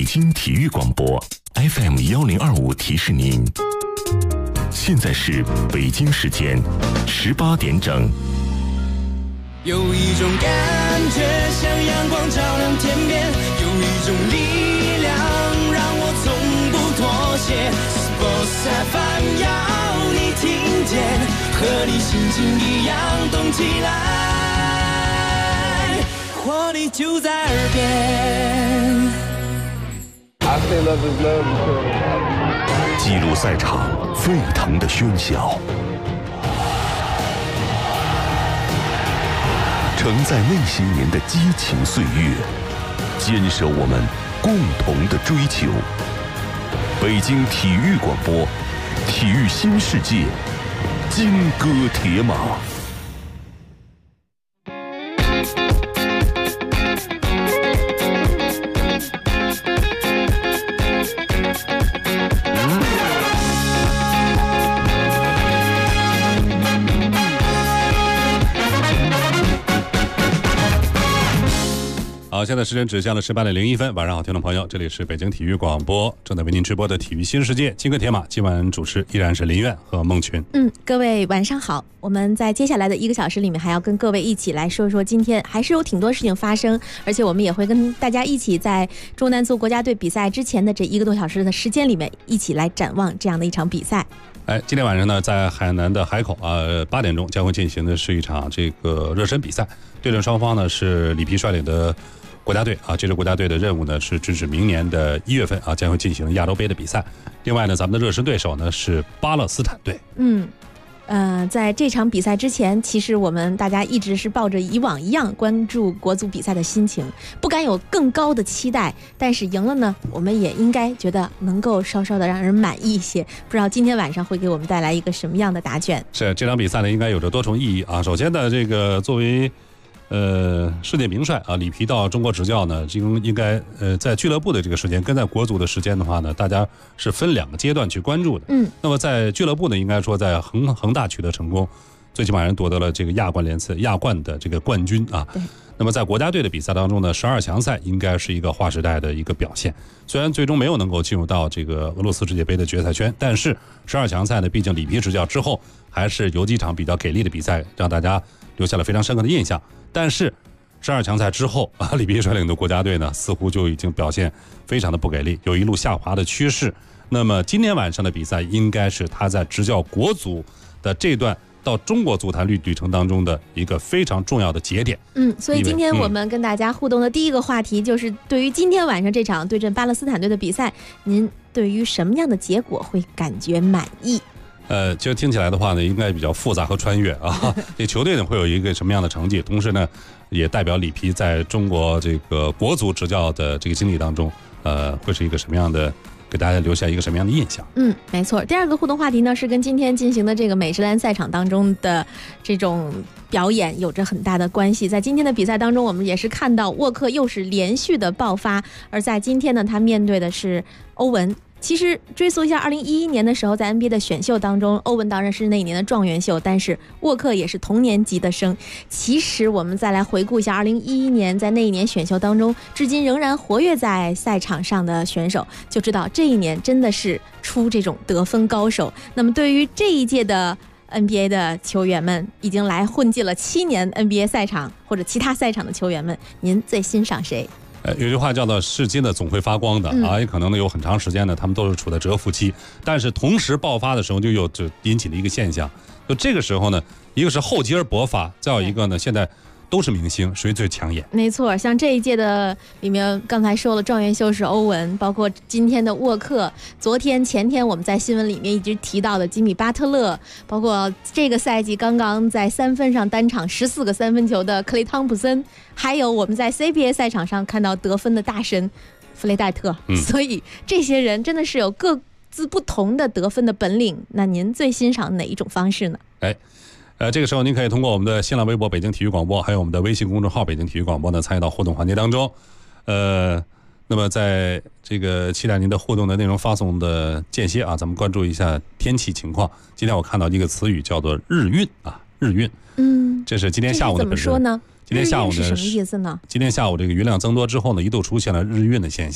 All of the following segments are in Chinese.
北京体育广播 FM1025提示您，现在是北京时间18点整。 有一种感觉像阳光照亮天边，有一种力量让我从不妥协。Sports FM 要你听见，和你心情一样动起来，活力就在耳边。 记录赛场沸腾的喧嚣，承载那些年的激情岁月，坚守我们共同的追求。北京体育广播，体育新世界，金戈铁马。 好，现在时间指向了18点01分。晚上好，听众朋友，这里是北京体育广播，正在为您直播的体育新世界，金戈铁马。今晚主持依然是林苑和孟群。 各位晚上好。我们在接下来的1个小时里面，还要跟各位一起来说说今天还是有挺多事情发生，而且我们也会跟大家一起在中男足国家队比赛之前的这1个多小时的时间里面，一起来展望这样的一场比赛。 今天晚上呢，在海南的海口8点钟将会进行的是一场这个热身比赛，对阵双方呢是里皮率领的国家队这支国家队的任务呢是直至明年的1月份将会进行亚洲杯的比赛。另外呢，咱们的热身对手呢是巴勒斯坦队。 在这场比赛之前，其实我们大家一直是抱着以往一样关注国足比赛的心情，不敢有更高的期待，但是赢了呢，我们也应该觉得能够稍稍的让人满意一些。不知道今天晚上会给我们带来一个什么样的答卷？ 是这场比赛呢，应该有着多重意义首先呢，这个作为世界名帅里皮到中国执教呢，应该在俱乐部的这个时间跟在国足的时间的话呢，大家是分2个阶段去关注的。那么在俱乐部呢，应该说在恒大取得成功，最起码人夺得了这个亚冠的这个冠军那么在国家队的比赛当中呢，12强赛应该是一个划时代的一个表现。虽然最终没有能够进入到这个俄罗斯世界杯的决赛圈，但是12强赛呢，毕竟里皮执教之后，还是有几场比较给力的比赛，让大家留下了非常深刻的印象。但是12强赛之后里皮率领的国家队呢，似乎就已经表现非常的不给力，有一路下滑的趋势。那么今天晚上的比赛应该是他在执教国足的这段到中国足坛旅程当中的一个非常重要的节点。 所以今天我们跟大家互动的第一个话题就是对于今天晚上这场对阵巴勒斯坦队的比赛，您对于什么样的结果会感觉满意？ 其实听起来的话呢，应该比较复杂和穿越这球队呢会有一个什么样的成绩，同时呢也代表里皮在中国这个国足执教的这个经历当中会是一个什么样的，给大家留下一个什么样的印象？ 没错。第2个互动话题呢，是跟今天进行的这个美职篮赛场当中的这种表演有着很大的关系。在今天的比赛当中，我们也是看到沃克又是连续的爆发，而在今天呢，他面对的是欧文。其实追溯一下2011年的时候，在 NBA 的选秀当中，欧文当然是那一年的状元秀，但是沃克也是同年级的生。其实我们再来回顾一下2011年在那一年选秀当中至今仍然活跃在赛场上的选手，就知道这一年真的是出这种得分高手。那么对于这一届的NBA 的球员们，已经来混迹了7年 NBA 赛场或者其他赛场的球员们，您最欣赏谁？ 有句话叫做是金的总会发光的也可能呢有很长时间呢他们都是处在蛰伏期，但是同时爆发的时候就引起了一个现象，就这个时候呢，一个是厚积而薄发，再有一个呢现在都是明星，谁最抢眼？没错，像这一届的里面，刚才说了状元秀是欧文，包括今天的沃克，昨天前天我们在新闻里面一直提到的吉米巴特勒，包括这个赛季刚刚在3分上单场14个3分球的克雷汤普森，还有我们在 CBA 赛场上看到得分的大神弗雷戴特。所以这些人真的是有各自不同的得分的本领。那您最欣赏哪一种方式呢？ 这个时候您可以通过我们的新浪微博北京体育广播，还有我们的微信公众号北京体育广播呢，参与到互动环节当中。那么在这个期待您的互动的内容发送的间歇咱们关注一下天气情况。今天我看到一个词语叫做日晕日晕。这是今天下午的怎么说呢？ 今天下午是什么意思呢？ 今天下午这个云量增多之后呢，一度出现了日晕的现象。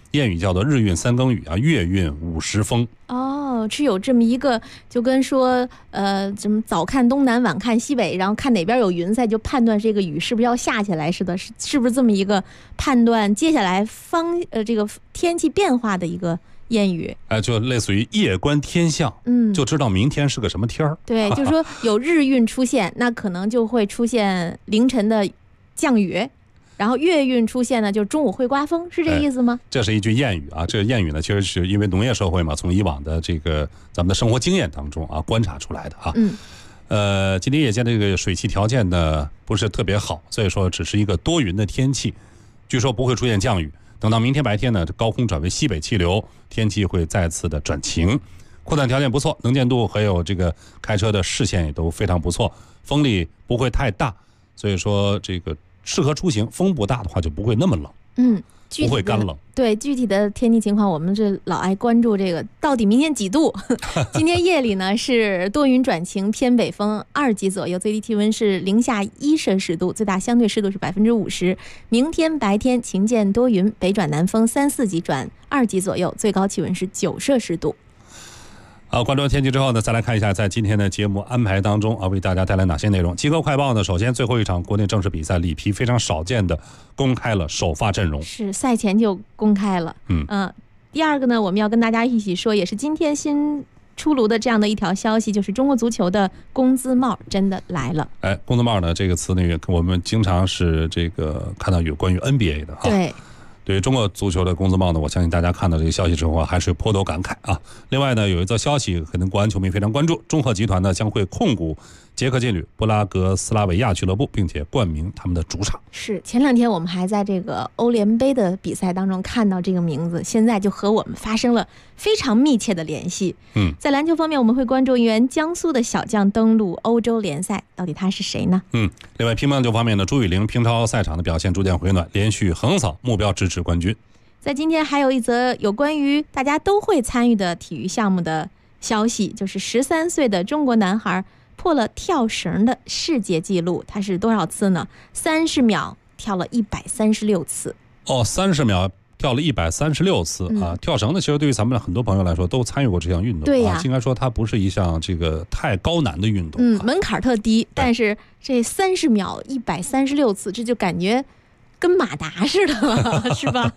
谚语叫做日运三更雨啊，月运五时风。 哦，是有这么一个，就跟说怎么早看东南晚看西北，然后看哪边有云彩就判断这个雨是不是要下起来似的，是不是这么一个判断接下来这个天气变化的一个谚语？ 就类似于夜观天象，就知道明天是个什么天儿。 对，就是说有日运出现，那可能就会出现凌晨的降雨。然后月运出现呢，就是中午会刮风，是这个意思吗？ 这是一句谚语啊。这个谚语呢，其实是因为农业社会嘛，从以往的这个咱们的生活经验当中啊观察出来的啊。今天夜间的这个水汽条件呢不是特别好，所以说只是一个多云的天气，据说不会出现降雨。等到明天白天呢，高空转为西北气流，天气会再次的转晴，扩散条件不错，能见度还有这个开车的视线也都非常不错，风力不会太大，所以说这个适合出行，风不大的话就不会那么冷，不会干冷。 对，具体的天气情况，我们是老爱关注这个到底明天几度。今天夜里呢是多云转晴，偏北风2级左右，最低气温是零下1摄氏度，最大相对湿度是50%。明天白天晴间多云，北转南风3、4级转2级左右，最高气温是9摄氏度。 关注完天气之后呢，再来看一下在今天的节目安排当中为大家带来哪些内容。极客快报呢，首先最后一场国内正式比赛，里皮非常少见的公开了首发阵容， 是赛前就公开了。第二个呢，我们要跟大家一起说，也是今天新出炉的这样的一条消息，就是中国足球的工资帽真的来了。 工资帽呢这个词呢，我们经常是这个看到有关于 NBA 的对。 对于中国足球的工资帽呢，我相信大家看到这个消息之后还是颇多感慨啊。另外呢，有一则消息可能国安球迷非常关注，中赫集团呢将会控股捷克劲旅布拉格斯拉维亚俱乐部，并且冠名他们的主场。 是，前2天我们还在这个欧联杯的比赛当中看到这个名字，现在就和我们发生了非常密切的联系。在篮球方面，我们会关注原江苏的小将登陆欧洲联赛，到底他是谁呢？ 另外乒乓球方面呢，朱雨玲乒超赛场的表现逐渐回暖，连续横扫目标直至冠军。 在今天还有一则有关于大家都会参与的体育项目的消息，就是13岁的中国男孩破了跳绳的世界纪录，他是多少次呢？30秒跳了136次。 30秒跳了136次跳绳呢，其实对于咱们很多朋友来说都参与过这项运动。 对呀， 应该说它不是一项这个太高难的运动。 门槛特低，但是这30秒136次，这就感觉跟马达似的了，是吧？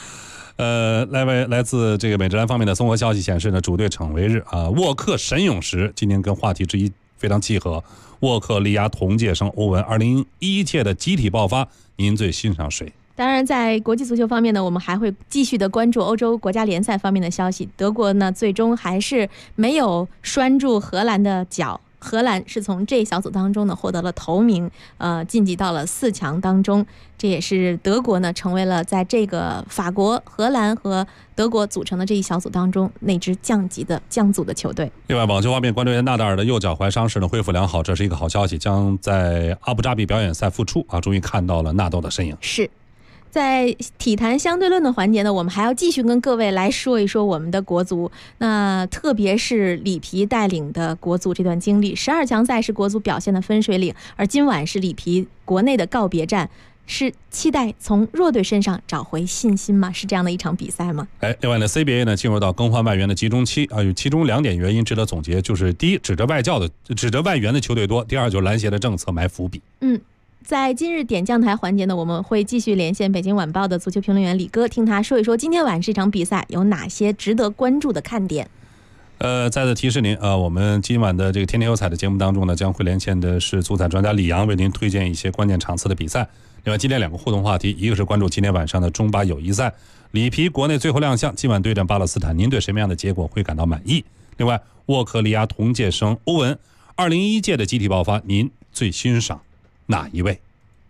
来自这个美职篮方面的综合消息显示呢，主队惩罚日沃克神勇时今年跟话题之一非常契合，沃克力压同届生欧文，2011届的集体爆发，您最欣赏谁？ 当然在国际足球方面呢，我们还会继续的关注欧洲国家联赛方面的消息。德国呢最终还是没有拴住荷兰的脚，荷兰是从这小组当中呢获得了头名，晋级到了4强当中。这也是德国呢成为了在这个法国、荷兰和德国组成的这一小组当中那支降组的球队。 另外网球方面，关注一下纳达尔的右脚踝伤势呢恢复良好，这是一个好消息，将在阿布扎比表演赛复出终于看到了纳豆的身影。 是。在体坛相对论的环节呢，我们还要继续跟各位来说一说我们的国足，那特别是里皮带领的国足这段经历。12强赛是国足表现的分水岭，而今晚是里皮国内的告别战，是期待从弱队身上找回信心吗？是这样的一场比赛吗？ 另外呢 CBA 呢进入到更换外援的集中期有其中2点原因值得总结，就是第一，指着外援的球队多；第二，就是篮协的政策埋伏笔。 在今日点将台环节呢，我们会继续连线北京晚报的足球评论员李哥，听他说一说今天晚这场比赛有哪些值得关注的看点。 再次提示您我们今晚的这个天天有彩的节目当中呢，将会连线的是足彩专家李阳，为您推荐一些关键场次的比赛。另外今天2个互动话题，一个是关注今天晚上的中巴友谊赛，里皮国内最后亮相，今晚对阵巴勒斯坦，您对什么样的结果会感到满意？另外沃克利亚同届生欧文2011届的集体爆发，您最欣赏哪一位？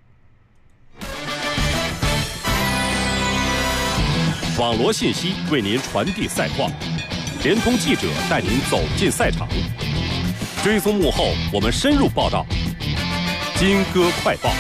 网罗信息为您传递赛况，联通记者带您走进赛场，追踪幕后我们深入报道。金歌快报。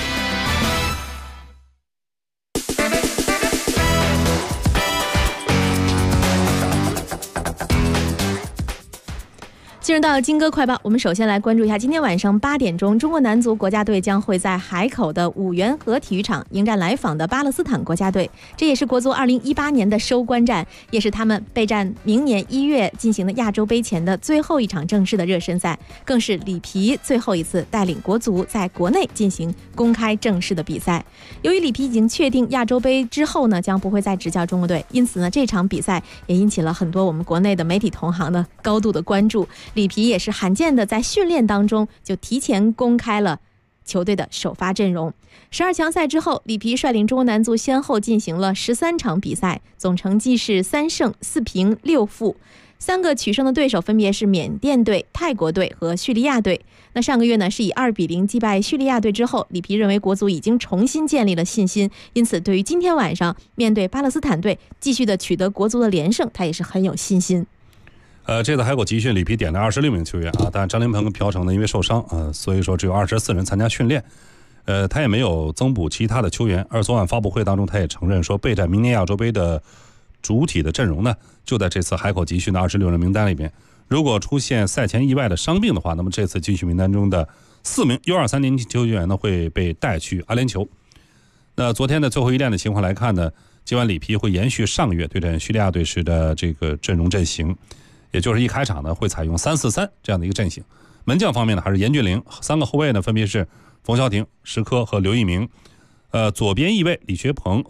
进入到金歌快报，我们首先来关注一下今天晚上8点钟，中国男足国家队将会在海口的五缘河体育场迎战来访的巴勒斯坦国家队。这也是国足2018年的收官战，也是他们备战明年1月进行的亚洲杯前的最后一场正式的热身赛，更是里皮最后一次带领国足在国内进行公开正式的比赛。由于里皮已经确定亚洲杯之后呢将不会再执教中国队，因此呢这场比赛也引起了很多我们国内的媒体同行的高度的关注。里皮也是罕见的在训练当中就提前公开了球队的首发阵容。12强赛之后，里皮率领中国男足先后进行了13场比赛，总成绩是3胜4平6负。3个取胜的对手分别是缅甸队、泰国队和叙利亚队。那上个月呢是以2比0击败叙利亚队之后，里皮认为国足已经重新建立了信心，因此对于今天晚上面对巴勒斯坦队继续的取得国足的连胜，他也是很有信心。 这次海口集训，里皮点了26名球员啊，但张琳芃跟朴成呢因为受伤所以说只有24人参加训练。他也没有增补其他的球员，而昨晚发布会当中他也承认说，备战明年亚洲杯的主体的阵容呢就在这次海口集训的26人名单里边。如果出现赛前意外的伤病的话，那么这次集训名单中的4名 U23 年轻球员呢会被带去阿联酋。那昨天的最后一练的情况来看呢，今晚里皮会延续上月对阵叙利亚队时的这个阵容阵型，也就是一开场呢会采用3-4-3这样的一个阵型。门将方面呢还是严俊凌，3个后卫呢分别是冯潇霆、石科和刘一鸣。左边翼卫李学鹏，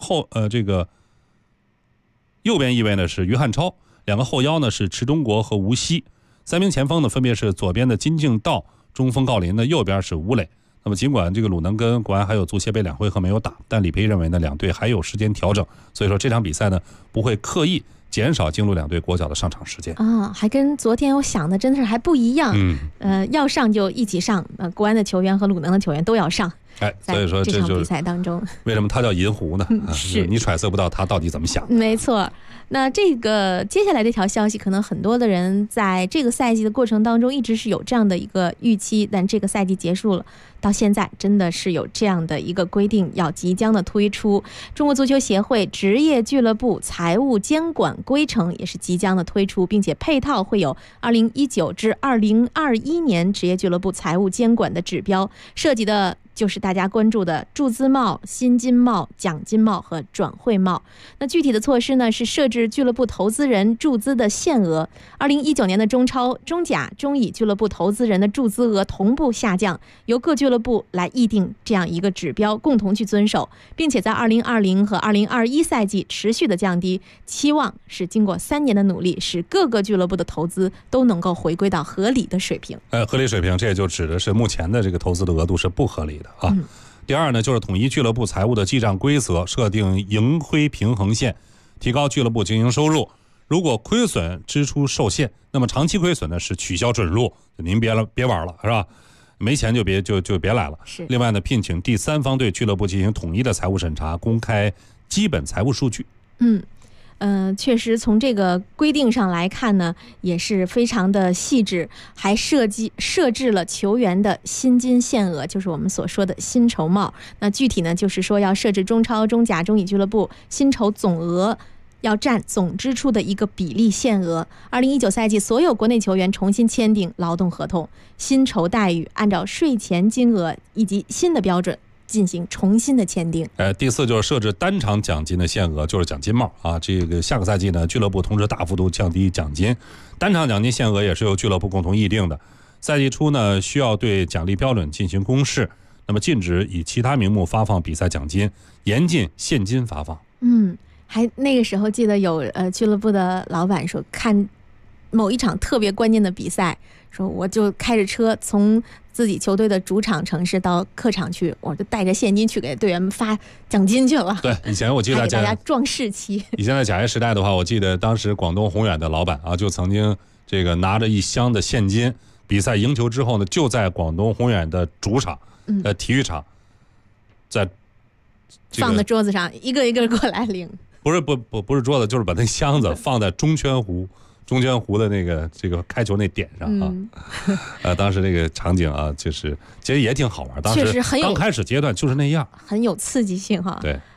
右边翼卫呢是于汉超，2个后腰呢是池忠国和吴曦，3名前锋呢分别是左边的金敬道、中锋郜林的，右边是吴磊。那么尽管这个鲁能跟国安还有足协杯2回合没有打，但里皮认为呢两队还有时间调整，所以说这场比赛呢不会刻意减少京鲁两队国脚的上场时间啊，还跟昨天我想的真的是还不一样。要上就一起上，国安的球员和鲁能的球员都要上。 所以说这场比赛当中， 为什么他叫银狐呢？ 是你揣测不到他到底怎么想。 没错。那这个接下来这条消息，可能很多的人在这个赛季的过程当中一直是有这样的一个预期，但这个赛季结束了，到现在真的是有这样的一个规定要即将的推出。中国足球协会职业俱乐部财务监管规程也是即将的推出，并且配套会有2019至2021年职业俱乐部财务监管的指标，涉及的就是大家关注的注资帽、薪金帽、奖金帽和转会帽。那具体的措施呢，是设置俱乐部投资人注资的限额。2019年的中超、中甲、中乙俱乐部投资人的注资额同步下降，由各俱乐部来议定这样一个指标，共同去遵守，并且在2020和2021赛季持续的降低。期望是经过3年的努力，使各个俱乐部的投资都能够回归到合理的水平。 合理水平，这也就指的是目前的这个投资的额度是不合理的啊。第二呢，就是统一俱乐部财务的记账规则，设定盈亏平衡线，提高俱乐部经营收入。如果亏损支出受限，那么长期亏损呢是取消准入，您别玩了，是吧？没钱就别来了。另外呢，聘请第三方对俱乐部进行统一的财务审查，公开基本财务数据。 确实从这个规定上来看呢，也是非常的细致，还设置了球员的薪金限额，就是我们所说的薪酬帽。那具体呢，就是说要设置中超、中甲、中乙俱乐部薪酬总额要占总支出的一个比例限额。2019赛季所有国内球员重新签订劳动合同，薪酬待遇按照税前金额以及新的标准进行重新的签订。 第4就是设置单场奖金的限额，就是奖金帽啊。这个下个赛季呢，俱乐部同时大幅度降低奖金，单场奖金限额也是由俱乐部共同议定的。赛季初呢，需要对奖励标准进行公示，那么禁止以其他名目发放比赛奖金，严禁现金发放。 还那个时候记得有俱乐部的老板说，看某一场特别关键的比赛，说我就开着车从自己球队的主场城市到客场去，我就带着现金去给队员们发奖金去了。 对，以前我记得还给大家壮士气。 以前在甲 A 时代的话，我记得当时广东宏远的老板啊，就曾经这个拿着一箱的现金，比赛赢球之后呢，就在广东宏远的主场体育场，在放在桌子上，一个一个过来领。 不是桌子，就是把那箱子放在中圈湖的那个这个开球那点上啊。当时那个场景啊，就是其实也挺好玩。当时刚开始阶段就是那样， 很有刺激性哈。 对。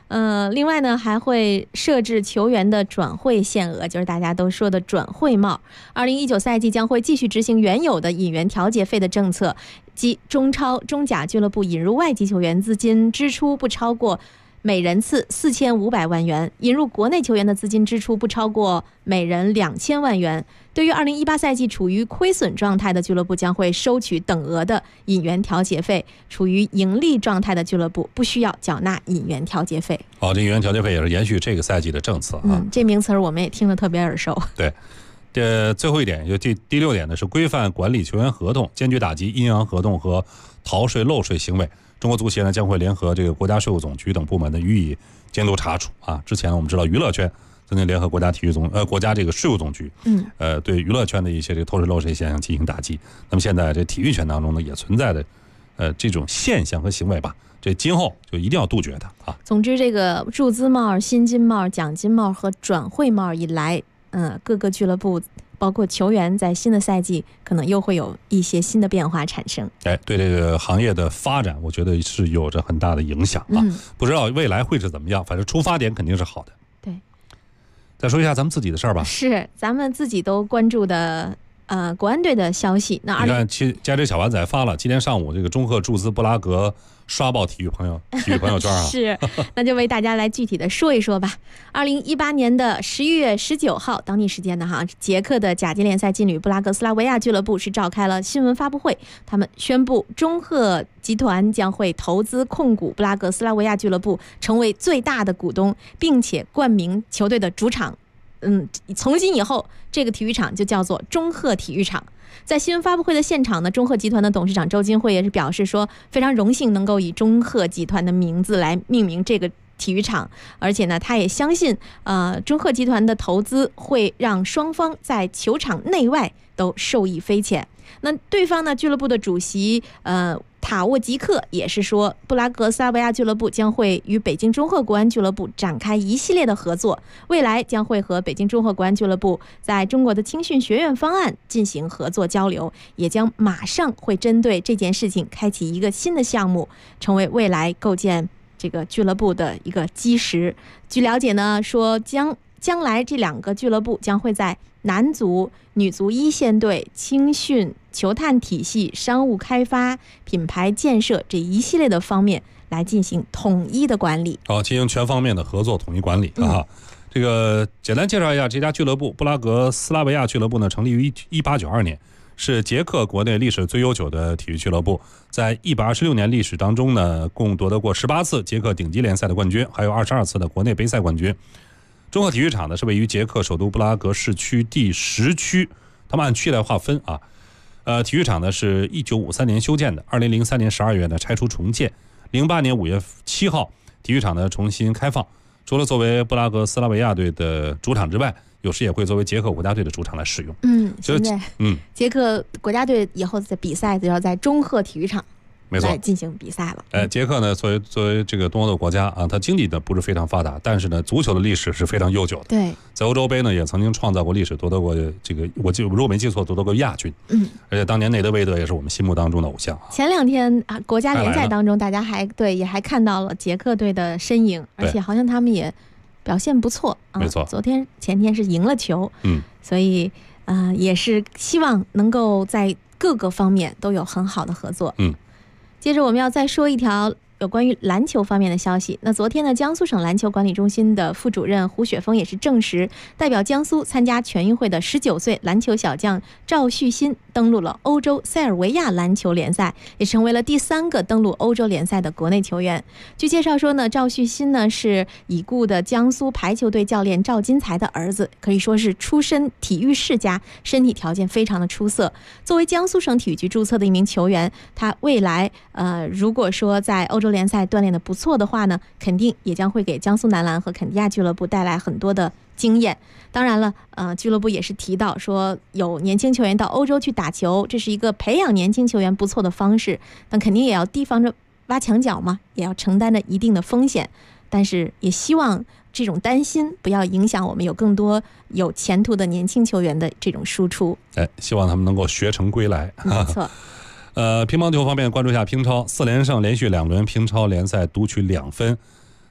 另外呢，还会设置球员的转会限额，就是大家都说的转会帽。2019赛季将会继续执行原有的引援调节费的政策，即中超、中甲俱乐部引入外籍球员资金支出不超过每人次4500万元，引入国内球员的资金支出不超过每人2000万元。对于2018赛季处于亏损状态的俱乐部，将会收取等额的引援调节费；处于盈利状态的俱乐部不需要缴纳引援调节费。 好，这引援调节费也是延续这个赛季的政策啊。 这名词我们也听得特别耳熟。 对。最后一点，就第6点呢，是规范管理球员合同，坚决打击阴阳合同和逃税漏税行为。中国足协呢将会联合这个国家税务总局等部门呢予以监督查处啊。之前我们知道娱乐圈曾经联合国家这个税务总局，对娱乐圈的一些这个偷税漏税现象进行打击。那么现在这体育圈当中呢也存在的这种现象和行为吧，这今后就一定要杜绝它啊。 总之，这个注资帽、薪金帽、奖金帽和转会帽一来，各个俱乐部包括球员在新的赛季可能又会有一些新的变化产生。 对这个行业的发展，我觉得是有着很大的影响啊。不知道未来会是怎么样，反正出发点肯定是好的。 对， 再说一下咱们自己的事儿吧。 是咱们自己都关注的国安队的消息。那你看，加州小丸仔发了今天上午这个中赫注资布拉格，刷爆体育朋友圈啊。 是，那就为大家来具体的说一说吧。2018年的11月19号，当地时间的捷克的甲级联赛劲旅布拉格斯拉维亚俱乐部是召开了新闻发布会，他们宣布中赫集团将会投资控股布拉格斯拉维亚俱乐部，成为最大的股东，并且冠名球队的主场。从今以后，这个体育场就叫做中赫体育场。在新闻发布会的现场呢，中赫集团的董事长周金辉也是表示说，非常荣幸能够以中赫集团的名字来命名这个体育场，而且呢，他也相信，中赫集团的投资会让双方在球场内外都受益匪浅。那对方呢，俱乐部的主席塔沃吉克也是说，布拉格斯拉维亚俱乐部将会与北京中赫国安俱乐部展开一系列的合作，未来将会和北京中赫国安俱乐部在中国的青训学院方案进行合作交流，也将马上会针对这件事情开启一个新的项目，成为未来构建这个俱乐部的一个基石。据了解呢，说将来这2个俱乐部将会在男足、女足一线队、青训、球探体系、商务开发、品牌建设这一系列的方面来进行统一的管理。 进行全方面的合作统一管理啊。这个简单介绍一下这家俱乐部，布拉格斯拉维亚俱乐部呢，成立于1892年，是捷克国内历史最悠久的体育俱乐部。在126年历史当中呢，共夺得过18次捷克顶级联赛的冠军，还有22次的国内杯赛冠军。中赫体育场呢是位于捷克首都布拉格市区第10区，他们按区来划分啊。体育场呢是1953年修建的，2003年12月呢拆除重建，08年5月7号体育场呢重新开放。除了作为布拉格斯拉维亚队的主场之外，有时也会作为捷克国家队的主场来使用。 现在捷克国家队以后的比赛就要在中赫体育场来进行比赛了。 捷克呢作为这个东欧的国家啊，它经济呢不是非常发达，但是呢足球的历史是非常悠久的。 对， 在欧洲杯呢也曾经创造过历史，夺得过这个如果没记错夺得过亚军。而且当年内德维德也是我们心目当中的偶像。 前2天国家联赛当中，大家也还看到了捷克队的身影，而且好像他们也表现不错啊。 没错， 昨天前天是赢了球。所以也是希望能够在各个方面都有很好的合作。接着我们要再说一条有关于篮球方面的消息。那昨天呢，江苏省篮球管理中心的副主任胡雪峰也是证实，代表江苏参加全运会的19岁篮球小将赵旭新登陆了欧洲塞尔维亚篮球联赛，也成为了第3个登陆欧洲联赛的国内球员。据介绍说呢，赵旭新呢是已故的江苏排球队教练赵金才的儿子，可以说是出身体育世家，身体条件非常的出色。作为江苏省体育局注册的一名球员，他未来如果说在欧洲联赛锻炼的不错的话呢，肯定也将会给江苏男篮和肯尼亚俱乐部带来很多的经验。当然了，俱乐部也是提到说，有年轻球员到欧洲去打球，这是一个培养年轻球员不错的方式，但肯定也要提防着挖墙脚嘛，也要承担着一定的风险。但是也希望这种担心不要影响我们有更多有前途的年轻球员的这种输出。 希望他们能够学成归来。 没错。 乒乓球方面关注一下乒超4连胜，连续2轮乒超联赛独取2分。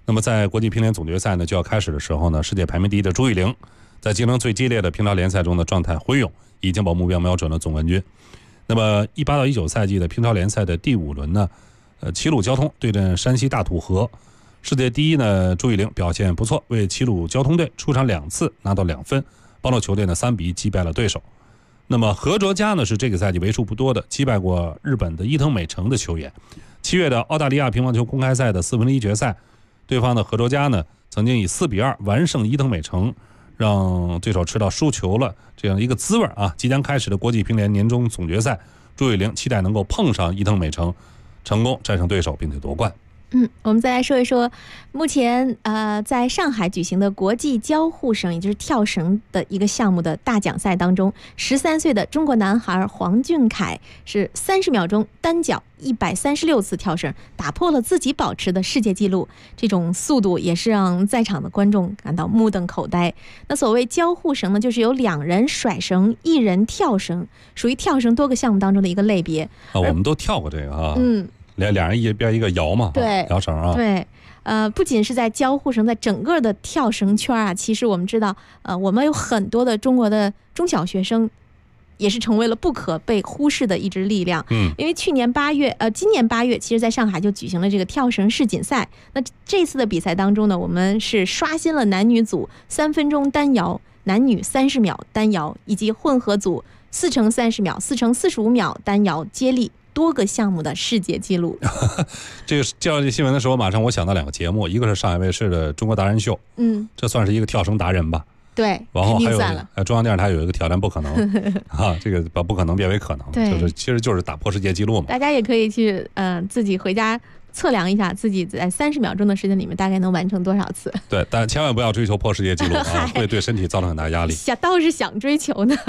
那么在国际乒联总决赛呢就要开始的时候呢，世界排名第一的朱雨玲在竞争最激烈的乒超联赛中的状态辉勇，已经把目标瞄准了总冠军。那么18到19赛季的乒超联赛的第5轮呢，齐鲁交通对阵山西大土河，世界第一呢朱雨玲表现不错，为齐鲁交通队出场2次拿到2分，帮助球队呢3比1击败了对手。那么何卓佳呢是这个赛季为数不多的击败过日本的伊藤美诚的球员。7月的澳大利亚乒乓球公开赛的4分之1决赛，对方的何卓佳呢曾经以4比2完胜伊藤美诚，让对手吃到输球了这样一个滋味啊！即将开始的国际乒联年终总决赛，朱雨玲期待能够碰上伊藤美诚，成功战胜对手并且夺冠。 我们再来说一说，目前在上海举行的国际交互绳，也就是跳绳的一个项目的大奖赛当中，13岁的中国男孩黄俊凯是30秒钟单脚136次跳绳，打破了自己保持的世界纪录。这种速度也是让在场的观众感到目瞪口呆。那所谓交互绳呢，就是由2人甩绳，1人跳绳，属于跳绳多个项目当中的一个类别。 我们都跳过这个啊。两人一边一个摇嘛， 对， 摇绳啊。 对，不仅是在交互绳，在整个的跳绳圈啊，其实我们知道，我们有很多的中国的中小学生，也是成为了不可被忽视的一支力量。因为今年8月，其实在上海就举行了这个跳绳世锦赛。那这次的比赛当中呢，我们是刷新了男女组3分钟单摇、男女30秒单摇，以及混合组4乘30秒、4乘45秒单摇接力多个项目的世界纪录。 这个叫这新闻的时候，马上我想到2个节目，一个是上海卫视的《中国达人秀》，这算是一个跳绳达人吧。 对， 然后还有算了中央电视台有一个挑战不可能啊，这个把不可能变为可能，其实就是打破世界纪录嘛。 大家也可以去自己回家测量一下，自己在30秒钟的时间里面大概能完成多少次。 对，但千万不要追求破世界纪录啊，会对身体造成很大压力。 倒是想追求呢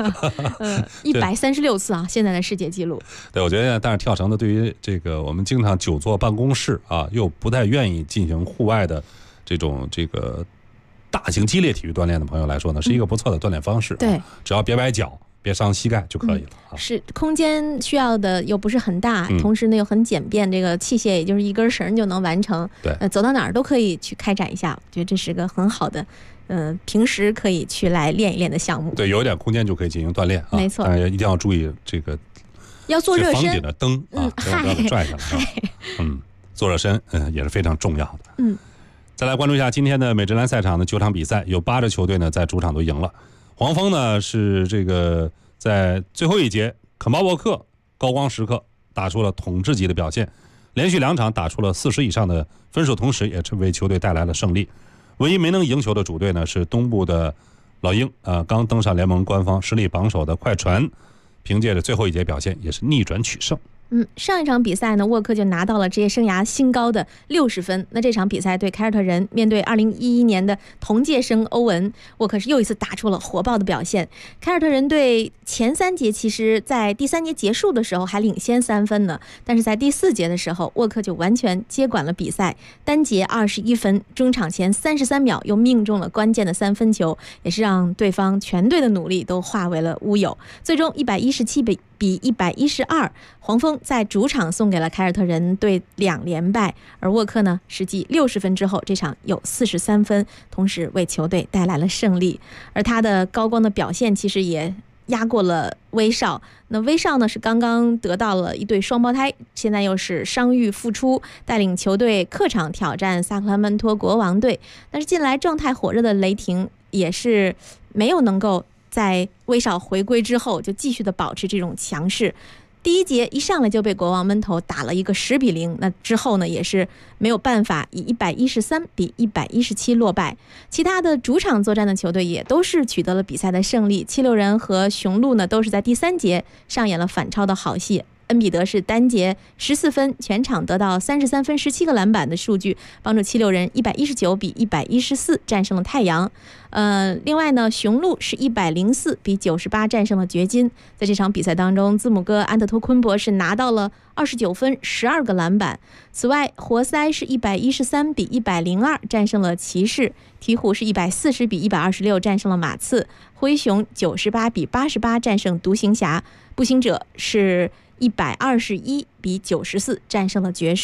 ，136次啊，现在的世界纪录。 对，我觉得，但是跳绳的对于这个我们经常久坐办公室啊，又不太愿意进行户外的这个大型激烈体育锻炼的朋友来说呢，是一个不错的锻炼方式。 对， 只要别崴脚，别伤膝盖就可以了。 是，空间需要的又不是很大，同时呢又很简便，这个器械也就是一根绳就能完成。 对， 走到哪儿都可以去开展一下，我觉得这是个很好的，平时可以去来练一练的项目。 对，有一点空间就可以进行锻炼啊。 没错， 但是一定要注意这个要做热身， 房顶的灯啊，不要给拽下来。做热身也是非常重要的。再来关注一下今天的美职篮赛场的9场比赛，有8支球队呢在主场都赢了。黄蜂呢是这个在最后一节肯巴沃克高光时刻打出了统治级的表现，连续2场打出了40以上的分数，同时也为球队带来了胜利。唯一没能赢球的主队呢是东部的老鹰，刚登上联盟官方实力榜首的快船，凭借着最后一节表现也是逆转取胜。 上一场比赛呢，沃克就拿到了职业生涯新高的60分。那这场比赛对凯尔特人，面对2011年的同届生欧文，沃克是又一次打出了火爆的表现。凯尔特人队前3节其实在第3节结束的时候还领先3分呢，但是在第4节的时候，沃克就完全接管了比赛，单节21分，中场前33秒又命中了关键的3分球，也是让对方全队的努力都化为了乌有。最终117比112，黄蜂在主场送给了凯尔特人队2连败，而沃克呢实际60分之后，这场有43分，同时为球队带来了胜利。而他的高光的表现其实也压过了威少。那威少呢是刚刚得到了一对双胞胎，现在又是伤愈复出，带领球队客场挑战萨克拉门托国王队。但是近来状态火热的雷霆也是没有能够在威少回归之后就继续的保持这种强势。第1节一上来就被国王闷头打了一个10比0，那之后呢也是没有办法，以113比117落败。其他的主场作战的球队也都是取得了比赛的胜利，76人和雄鹿呢都是在第3节上演了反超的好戏。恩比德是单节14分，全场得到33分、17个篮板的数据，帮助76人119比114战胜了太阳。另外呢，雄鹿是104比98战胜了掘金。在这场比赛当中，字母哥安特托昆博是拿到了29分、12个篮板。此外，活塞是113比102战胜了骑士，鹈鹕是140比126战胜了马刺，灰熊98比88战胜独行侠，步行者是121比94战胜了爵士。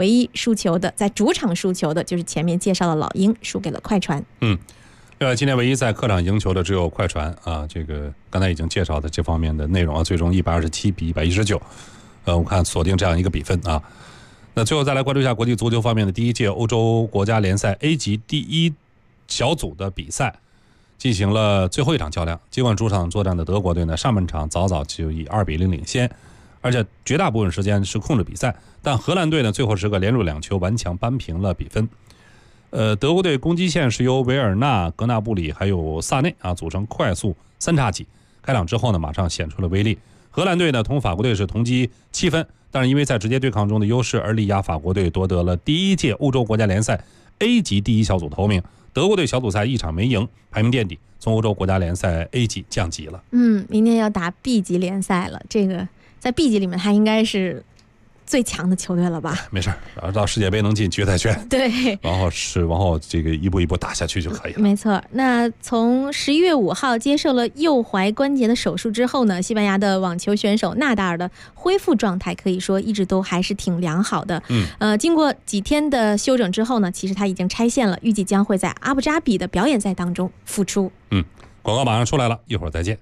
唯一输球的，在主场输球的就是前面介绍的老鹰，输给了快船。 另外，今天唯一在客场赢球的只有快船啊，这个刚才已经介绍的这方面的内容啊，最终127比119，我看锁定这样一个比分啊。那最后再来关注一下国际足球方面的第一届欧洲国家联赛 A 级第一小组的比赛，进行了最后一场较量。尽管主场作战的德国队呢，上半场早就以2比0领先，而且绝大部分时间是控制比赛，但荷兰队呢最后时刻连入2球，顽强扳平了比分。德国队攻击线是由维尔纳、格纳布里还有萨内组成快速三叉戟。开场之后呢，马上显出了威力。荷兰队呢同法国队是同积7分，但是因为在直接对抗中的优势而力压法国队，夺得了第一届欧洲国家联赛 A 级第一小组头名。德国队小组赛一场没赢，排名垫底，从欧洲国家联赛 A 级降级了。 明年要打 B 级联赛了，这个在 B 级里面他应该是最强的球队了吧？ 没事，然后到世界杯能进决赛圈， 对， 然后这个一步一步打下去就可以了。 没错。那从11月5号接受了右踝关节的手术之后呢，西班牙的网球选手纳达尔的恢复状态可以说一直都还是挺良好的。经过几天的休整之后呢，其实他已经拆线了，预计将会在阿布扎比的表演赛当中复出。 广告马上出来了，一会儿再见。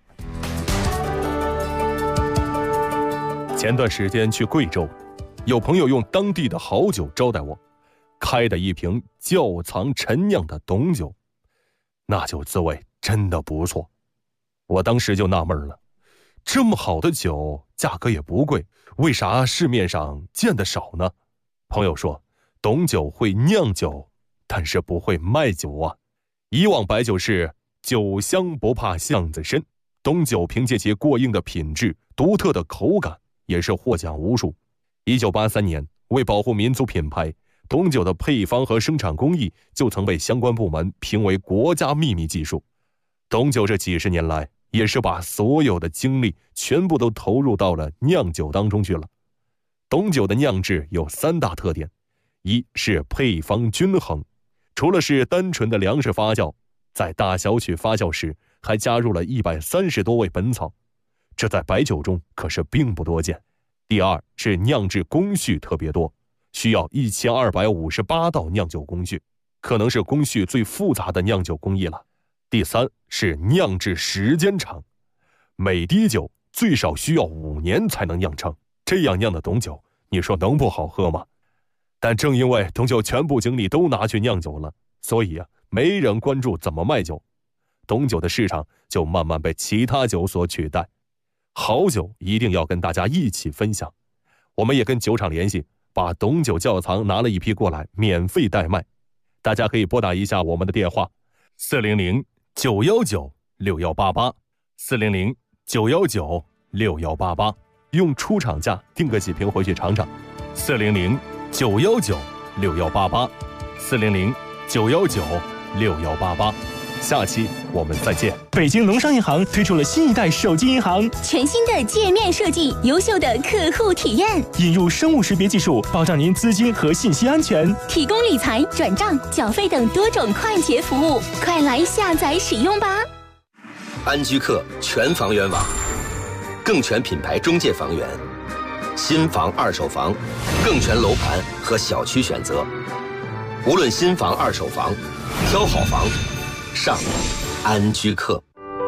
前段时间去贵州，有朋友用当地的好酒招待我，开的一瓶窖藏陈酿的董酒，那酒滋味真的不错。我当时就纳闷了，这么好的酒价格也不贵，为啥市面上见得少呢？朋友说，董酒会酿酒，但是不会卖酒啊。以往白酒是酒香不怕巷子深，董酒凭借其过硬的品质、独特的口感，也是获奖无数。1983年，为保护民族品牌，董酒的配方和生产工艺就曾被相关部门评为国家秘密技术。董酒这几十年来，也是把所有的精力全部都投入到了酿酒当中去了。董酒的酿制有3大特点：一是配方均衡，除了是单纯的粮食发酵，在大小曲发酵时还加入了130多味本草，这在白酒中可是并不多见。第二是酿制工序特别多，需要1258道酿酒工序，可能是工序最复杂的酿酒工艺了。第三是酿制时间长，每滴酒最少需要5年才能酿成，这样酿的董酒，你说能不好喝吗？但正因为董酒全部精力都拿去酿酒了，所以没人关注怎么卖酒，董酒的市场就慢慢被其他酒所取代。好酒一定要跟大家一起分享，我们也跟酒厂联系，把董酒窖藏拿了一批过来，免费代卖。大家可以拨打一下我们的电话，400-919-6188，400-919-6188，用出厂价订个几瓶回去尝尝。400-919-6188，400-919-6188。下期我们再见。 北京农商银行推出了新一代手机银行， 全新的界面设计，优秀的客户体验， 引入生物识别技术，保障您资金和信息安全， 提供理财、转账、缴费等多种快捷服务，快来下载使用吧！ 安居客全房源网，更全品牌中介房源，新房、二手房，更全楼盘和小区选择。无论新房、二手房，挑好房，上安居客。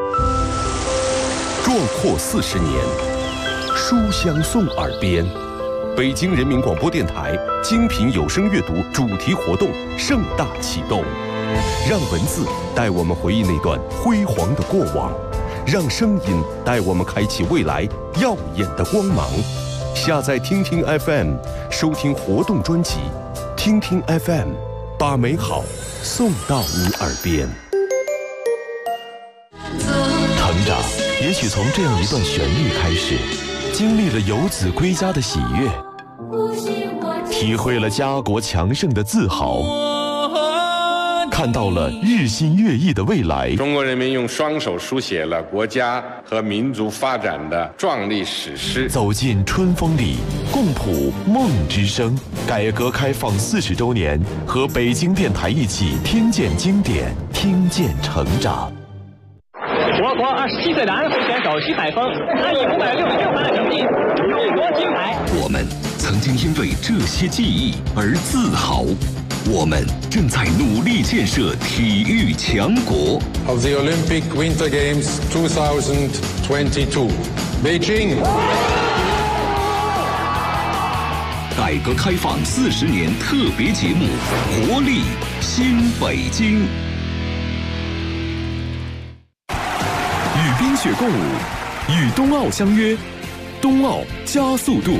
壮阔40年，书香送耳边。北京人民广播电台精品有声阅读主题活动盛大启动，让文字带我们回忆那段辉煌的过往，让声音带我们开启未来耀眼的光芒。下载听听 FM， 收听活动专辑，听听 FM， 把美好送到你耳边。成长也许从这样一段旋律开始，经历了游子归家的喜悦，体会了家国强盛的自豪，看到了日新月异的未来。 中国人民用双手书写了国家和民族发展的壮丽史诗。 走进春风里，共谱梦之声。改革开放40周年，和北京电台一起听见经典，听见成长。 我国27岁的安徽选手徐海峰，他以566分的成绩勇夺金牌。 我们曾经因为这些记忆而自豪。我们正在努力建设体育强国。 Of the Olympic Winter Games 2022, Beijing。 改革开放40年特别节目《活力新北京》。 与冰雪共舞，与冬奥相约，冬奥加速度。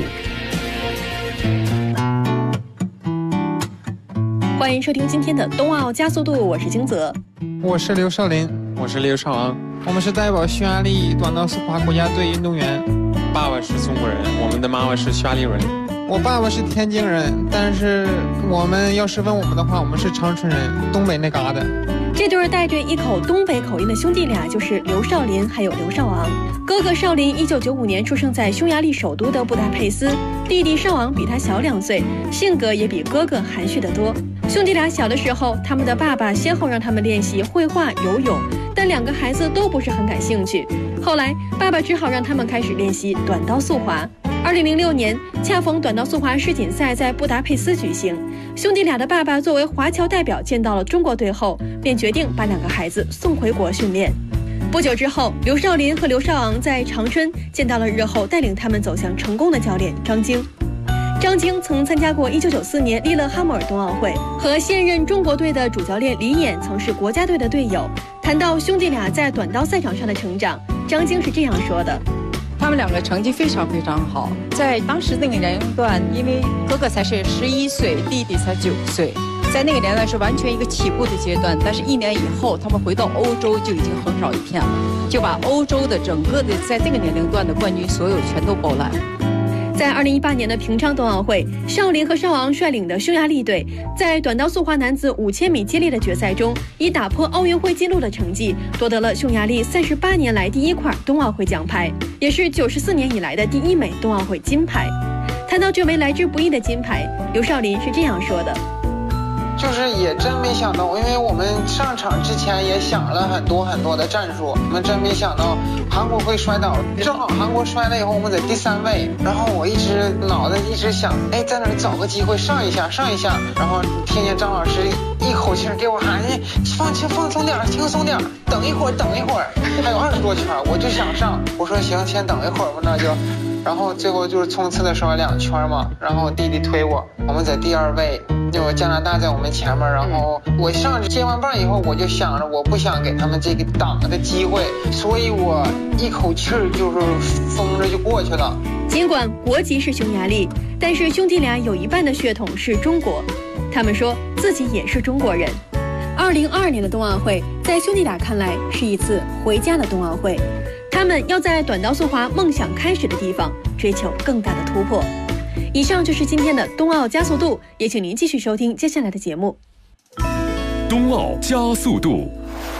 欢迎收听今天的冬奥加速度，我是金泽， 我是刘少林， 我是刘少昂， 我们是代表匈牙利短道速滑国家队运动员。 爸爸是中国人，我们的妈妈是匈牙利人。 我爸爸是天津人，但是我们要是问我们的话，我们是长春人，东北那嘎达。 这对带着一口东北口音的兄弟俩就是刘少林还有刘少昂。哥哥少林1995年出生在匈牙利首都的布达佩斯，弟弟少昂比他小2岁，性格也比哥哥含蓄得多。兄弟俩小的时候，他们的爸爸先后让他们练习绘画、游泳，但2个孩子都不是很感兴趣。后来爸爸只好让他们开始练习短道速滑。2006年，恰逢短道速滑世锦赛在布达佩斯举行，兄弟俩的爸爸作为华侨代表见到了中国队后，便决定把2个孩子送回国训练。不久之后，刘少林和刘少昂在长春见到了日后带领他们走向成功的教练张晶。张晶曾参加过1994年利勒哈默尔冬奥会，和现任中国队的主教练李演曾是国家队的队友。谈到兄弟俩在短道赛场上的成长，张晶是这样说的： 他们2个成绩非常非常好，在当时那个年龄段，因为哥哥才是11岁，弟弟才9岁，在那个年代是完全一个起步的阶段。但是1年以后，他们回到欧洲就已经横扫一片了，就把欧洲的整个的在这个年龄段的冠军所有全都包揽。 在2018年的平昌冬奥会，少林和少昂率领的匈牙利队在短道速滑男子5000米接力的决赛中，以打破奥运会纪录的成绩，夺得了匈牙利38年来第1块冬奥会奖牌，也是94年以来的第1枚冬奥会金牌。谈到这枚来之不易的金牌，刘少林是这样说的： 就是也真没想到，因为我们上场之前也想了很多的战术，我们真没想到韩国会摔倒。正好韩国摔了以后，我们在第3位，然后我脑子一直想，哎，在那里找个机会上一下，然后听见张老师一口气给我喊，放松点，轻松点，等一会儿，还有20多圈，我就想上，我说行，先等一会儿吧，那就。然后最后就是冲刺的时候2圈嘛，然后弟弟推我们在第2位，就加拿大在我们前面。然后我上去接完棒以后，我就想着我不想给他们这个挡的机会，所以我一口气就是疯着就过去了。 尽管国籍是匈牙利，但是兄弟俩有一半的血统是中国，他们说自己也是中国人。2022年的冬奥会在兄弟俩看来是一次回家的冬奥会，他们要在短道速滑梦想开始的地方追求更大的突破。以上就是今天的冬奥加速度，也请您继续收听接下来的节目。 冬奥加速度。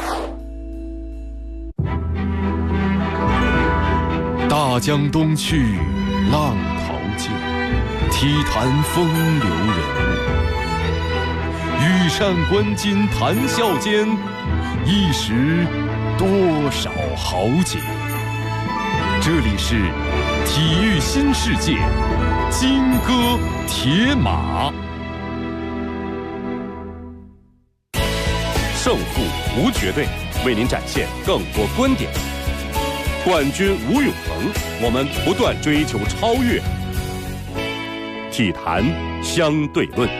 大江东去，浪淘尽，体坛风流人物。羽扇纶巾谈笑间，一时多少豪杰。这里是体育新世界，金戈铁马。 胜负无绝对，为您展现更多观点。冠军无永恒，我们不断追求超越。体坛相对论。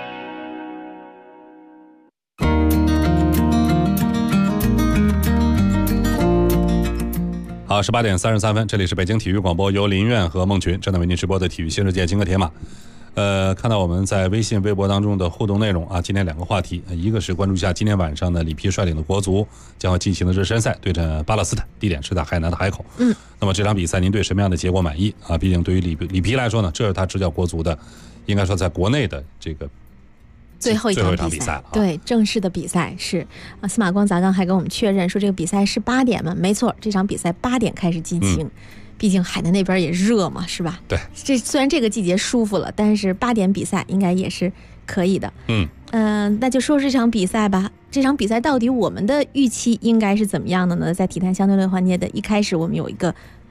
好，18点33分，这里是北京体育广播，由林苑和孟群正在为您直播的体育新世界金戈铁马。看到我们在微信、微博当中的互动内容啊，今天2个话题，一个是关注一下今天晚上的里皮率领的国足将会进行的热身赛对阵巴勒斯坦，地点是在海南的海口。那么这场比赛您对什么样的结果满意啊？毕竟对于里皮来说呢，这是他执教国足的，应该说在国内的这个最后一场比赛，对，正式的比赛是司马光砸缸还跟我们确认说这个比赛是8点嘛？没错，这场比赛8点开始进行。毕竟海南那边也热嘛，是吧？ 对， 这虽然这个季节舒服了，但是8点比赛应该也是可以的。那就说这场比赛吧。这场比赛到底我们的预期应该是怎么样的呢？在体坛相对论环节的一开始，我们有一个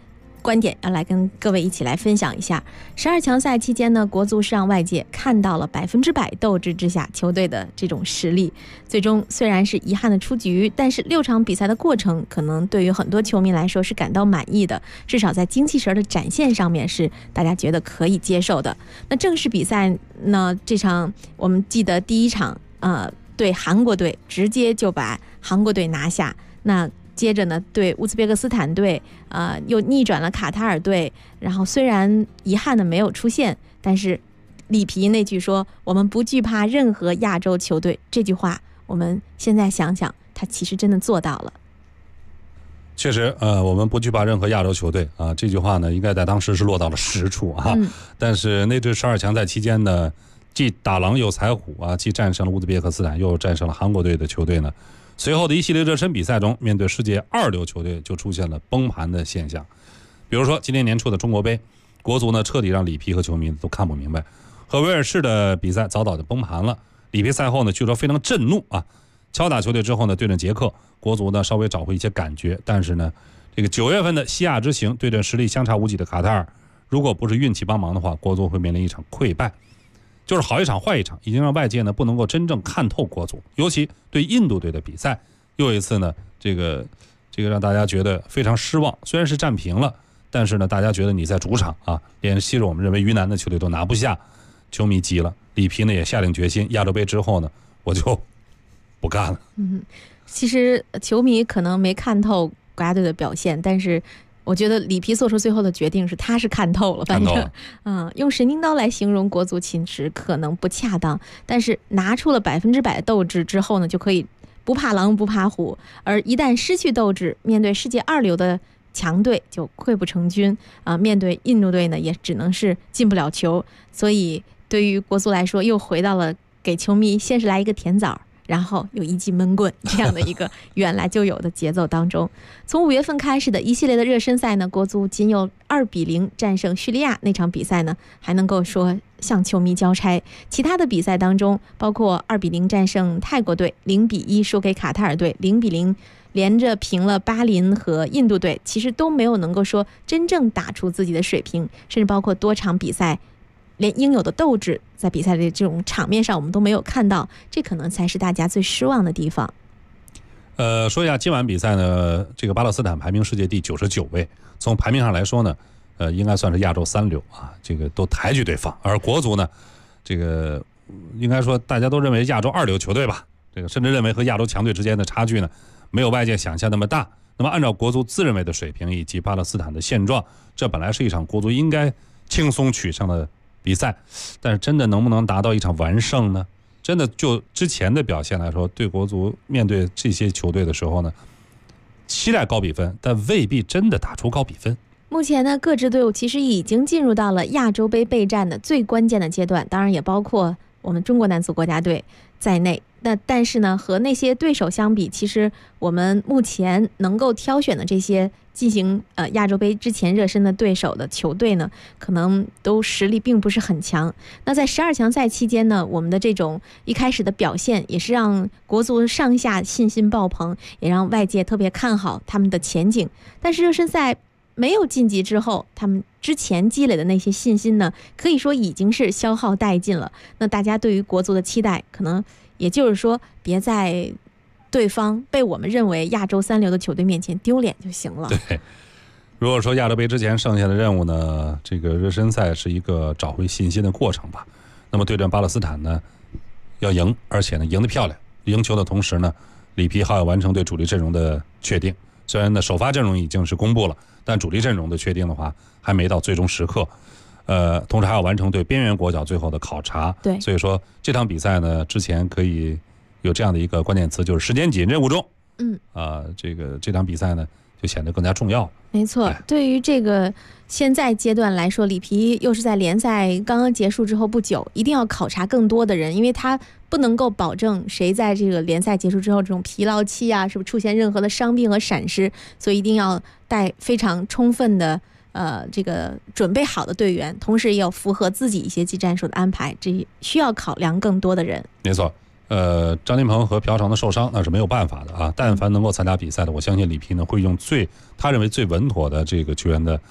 观点要来跟各位一起来分享一下。12强赛期间呢，国足是让外界看到了100%斗志之下球队的这种实力。最终虽然是遗憾的出局，但是6场比赛的过程可能对于很多球迷来说是感到满意的，至少在精气神的展现上面是大家觉得可以接受的。那正式比赛呢，这场我们记得第一场对韩国队直接就把韩国队拿下，那接着呢，对乌兹别克斯坦队，又逆转了卡塔尔队。然后虽然遗憾的没有出现，但是里皮那句说“我们不惧怕任何亚洲球队”这句话，我们现在想想，他其实真的做到了。 确实，我们不惧怕任何亚洲球队啊，这句话呢，应该在当时是落到了实处啊。但是那支12强赛期间呢，既打狼又踩虎啊，既战胜了乌兹别克斯坦，又战胜了韩国队的球队呢。随后的一系列热身比赛中，面对世界2流球队就出现了崩盘的现象。比如说今年年初的中国杯，国足呢彻底让里皮和球迷都看不明白。和威尔士的比赛早早就崩盘了，里皮赛后呢据说非常震怒啊，敲打球队之后呢对阵捷克，国足呢稍微找回一些感觉，但是呢这个9月份的西亚之行对阵实力相差无几的卡塔尔，如果不是运气帮忙的话，国足会面临一场溃败。就是好一场坏一场，已经让外界呢不能够真正看透国足。尤其对印度队的比赛，又一次呢这个让大家觉得非常失望。虽然是战平了，但是呢大家觉得你在主场啊，连昔日我们认为鱼腩的球队都拿不下，球迷急了。里皮呢也下定决心，亚洲杯之后呢我就不干了。 其实球迷可能没看透国家队的表现，但是我觉得里皮做出最后的决定是他是看透了，反正用神经刀来形容国足其实可能不恰当，但是拿出了100%的斗志之后呢，就可以不怕狼不怕虎，而一旦失去斗志，面对世界2流的强队就溃不成军啊！面对印度队呢，也只能是进不了球。所以对于国足来说，又回到了给球迷先是来一个甜枣，然后有一记闷棍这样的一个原来就有的节奏当中。从5月份开始的一系列的热身赛呢，国足仅有2-0战胜叙利亚那场比赛呢，还能够说向球迷交差。其他的比赛当中，包括2-0战胜泰国队，0-1输给卡塔尔队，0-0连着平了巴林和印度队，其实都没有能够说真正打出自己的水平，甚至包括多场比赛连应有的斗志在比赛的这种场面上我们都没有看到，这可能才是大家最失望的地方。 说一下今晚比赛呢，这个巴勒斯坦排名世界第99位，从排名上来说呢，应该算是亚洲3流啊，这个都抬举对方。而国足呢，这个应该说大家都认为亚洲2流球队吧，这个甚至认为和亚洲强队之间的差距呢，没有外界想象那么大。那么按照国足自认为的水平以及巴勒斯坦的现状，这本来是一场国足应该轻松取胜的比赛，但是真的能不能达到一场完胜呢？真的就之前的表现来说，对国足面对这些球队的时候呢，期待高比分，但未必真的打出高比分。 目前呢，各支队伍其实已经进入到了亚洲杯备战的最关键的阶段，当然也包括我们中国男足国家队在内。但是呢，和那些对手相比，其实我们目前能够挑选的这些进行亚洲杯之前热身的对手的球队呢，可能都实力并不是很强。那在12强赛期间呢，我们的这种一开始的表现也是让国足上下信心爆棚，也让外界特别看好他们的前景。但是热身赛没有晋级之后，他们之前积累的那些信心呢，可以说已经是消耗殆尽了。那大家对于国足的期待，可能也就是说，别在对方被我们认为亚洲3流的球队面前丢脸就行了。 对，如果说亚洲杯之前剩下的任务呢，这个热身赛是一个找回信心的过程吧。那么对阵巴勒斯坦呢，要赢，而且呢赢得漂亮。赢球的同时呢，里皮还要完成对主力阵容的确定。虽然呢首发阵容已经是公布了，但主力阵容的确定的话还没到最终时刻。同时还要完成对边缘国脚最后的考察。 对， 所以说这场比赛呢，之前可以有这样的一个关键词，就是时间紧，任务重。这场比赛呢就显得更加重要。 没错，对于这个现在阶段来说，里皮又是在联赛刚刚结束之后不久，一定要考察更多的人，因为他不能够保证谁在这个联赛结束之后这种疲劳期啊，是不是出现任何的伤病和闪失，所以一定要带非常充分的这个准备好的队员，同时也要符合自己一些技战术的安排，这需要考量更多的人。 没错，张琳芃和朴成的受伤那是没有办法的啊。但凡能够参加比赛的，我相信里皮呢会用他认为最稳妥的这个球员的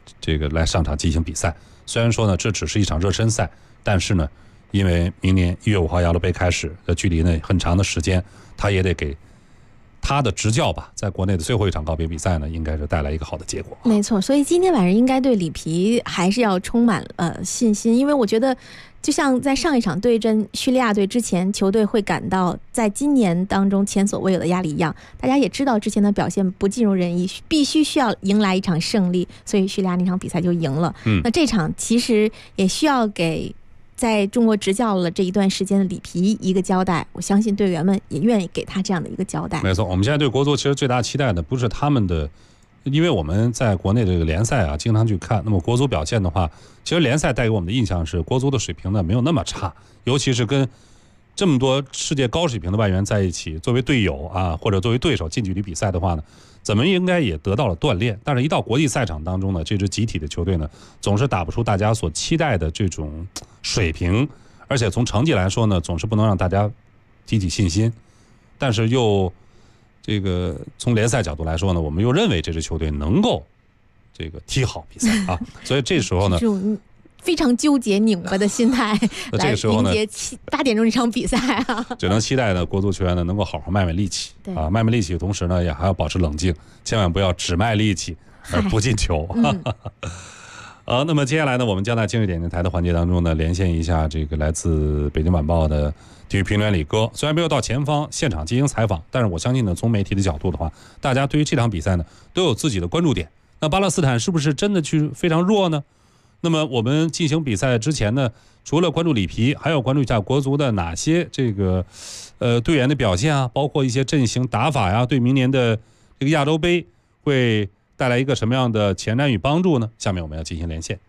这个来上场进行比赛。虽然说呢这只是一场热身赛，但是呢因为明年1月5号亚洲杯开始的距离呢很长的时间，他也得给他的执教吧，在国内的最后一场告别比赛呢，应该是带来一个好的结果。 没错，所以今天晚上应该对里皮还是要充满信心，因为我觉得就像在上一场对阵叙利亚队之前，球队会感到在今年当中前所未有的压力一样，大家也知道之前的表现不尽如人意，必须需要迎来一场胜利，所以叙利亚那场比赛就赢了。那这场其实也需要给在中国执教了这一段时间的里皮一个交代，我相信队员们也愿意给他这样的一个交代。 没错，我们现在对国足其实最大期待的不是他们的，因为我们在国内这个联赛啊经常去看，那么国足表现的话，其实联赛带给我们的印象是国足的水平呢没有那么差，尤其是跟这么多世界高水平的外援在一起，作为队友啊或者作为对手近距离比赛的话呢，咱们应该也得到了锻炼。但是一到国际赛场当中呢，这支集体的球队呢总是打不出大家所期待的这种水平，而且从成绩来说呢总是不能让大家提起信心，但是又这个从联赛角度来说呢，我们又认为这支球队能够这个踢好比赛啊，所以这时候呢这种非常纠结拧巴的心态来迎接8点钟这场比赛啊， 只能期待呢国足球员呢能够好好卖力气啊，卖力气的同时呢也还要保持冷静，千万不要只卖力气而不进球。那么接下来呢，我们将在今日点评台的环节当中呢，连线一下这个来自北京晚报的体育评论员李哥。虽然没有到前方现场进行采访，但是我相信呢，从媒体的角度的话，大家对于这场比赛呢都有自己的关注点。那巴勒斯坦是不是真的非常弱呢？那么我们进行比赛之前呢，除了关注里皮，还要关注一下国足的哪些这个队员的表现啊，包括一些阵型打法呀，对明年的这个亚洲杯会带来一个什么样的前瞻与帮助呢？下面我们要进行连线。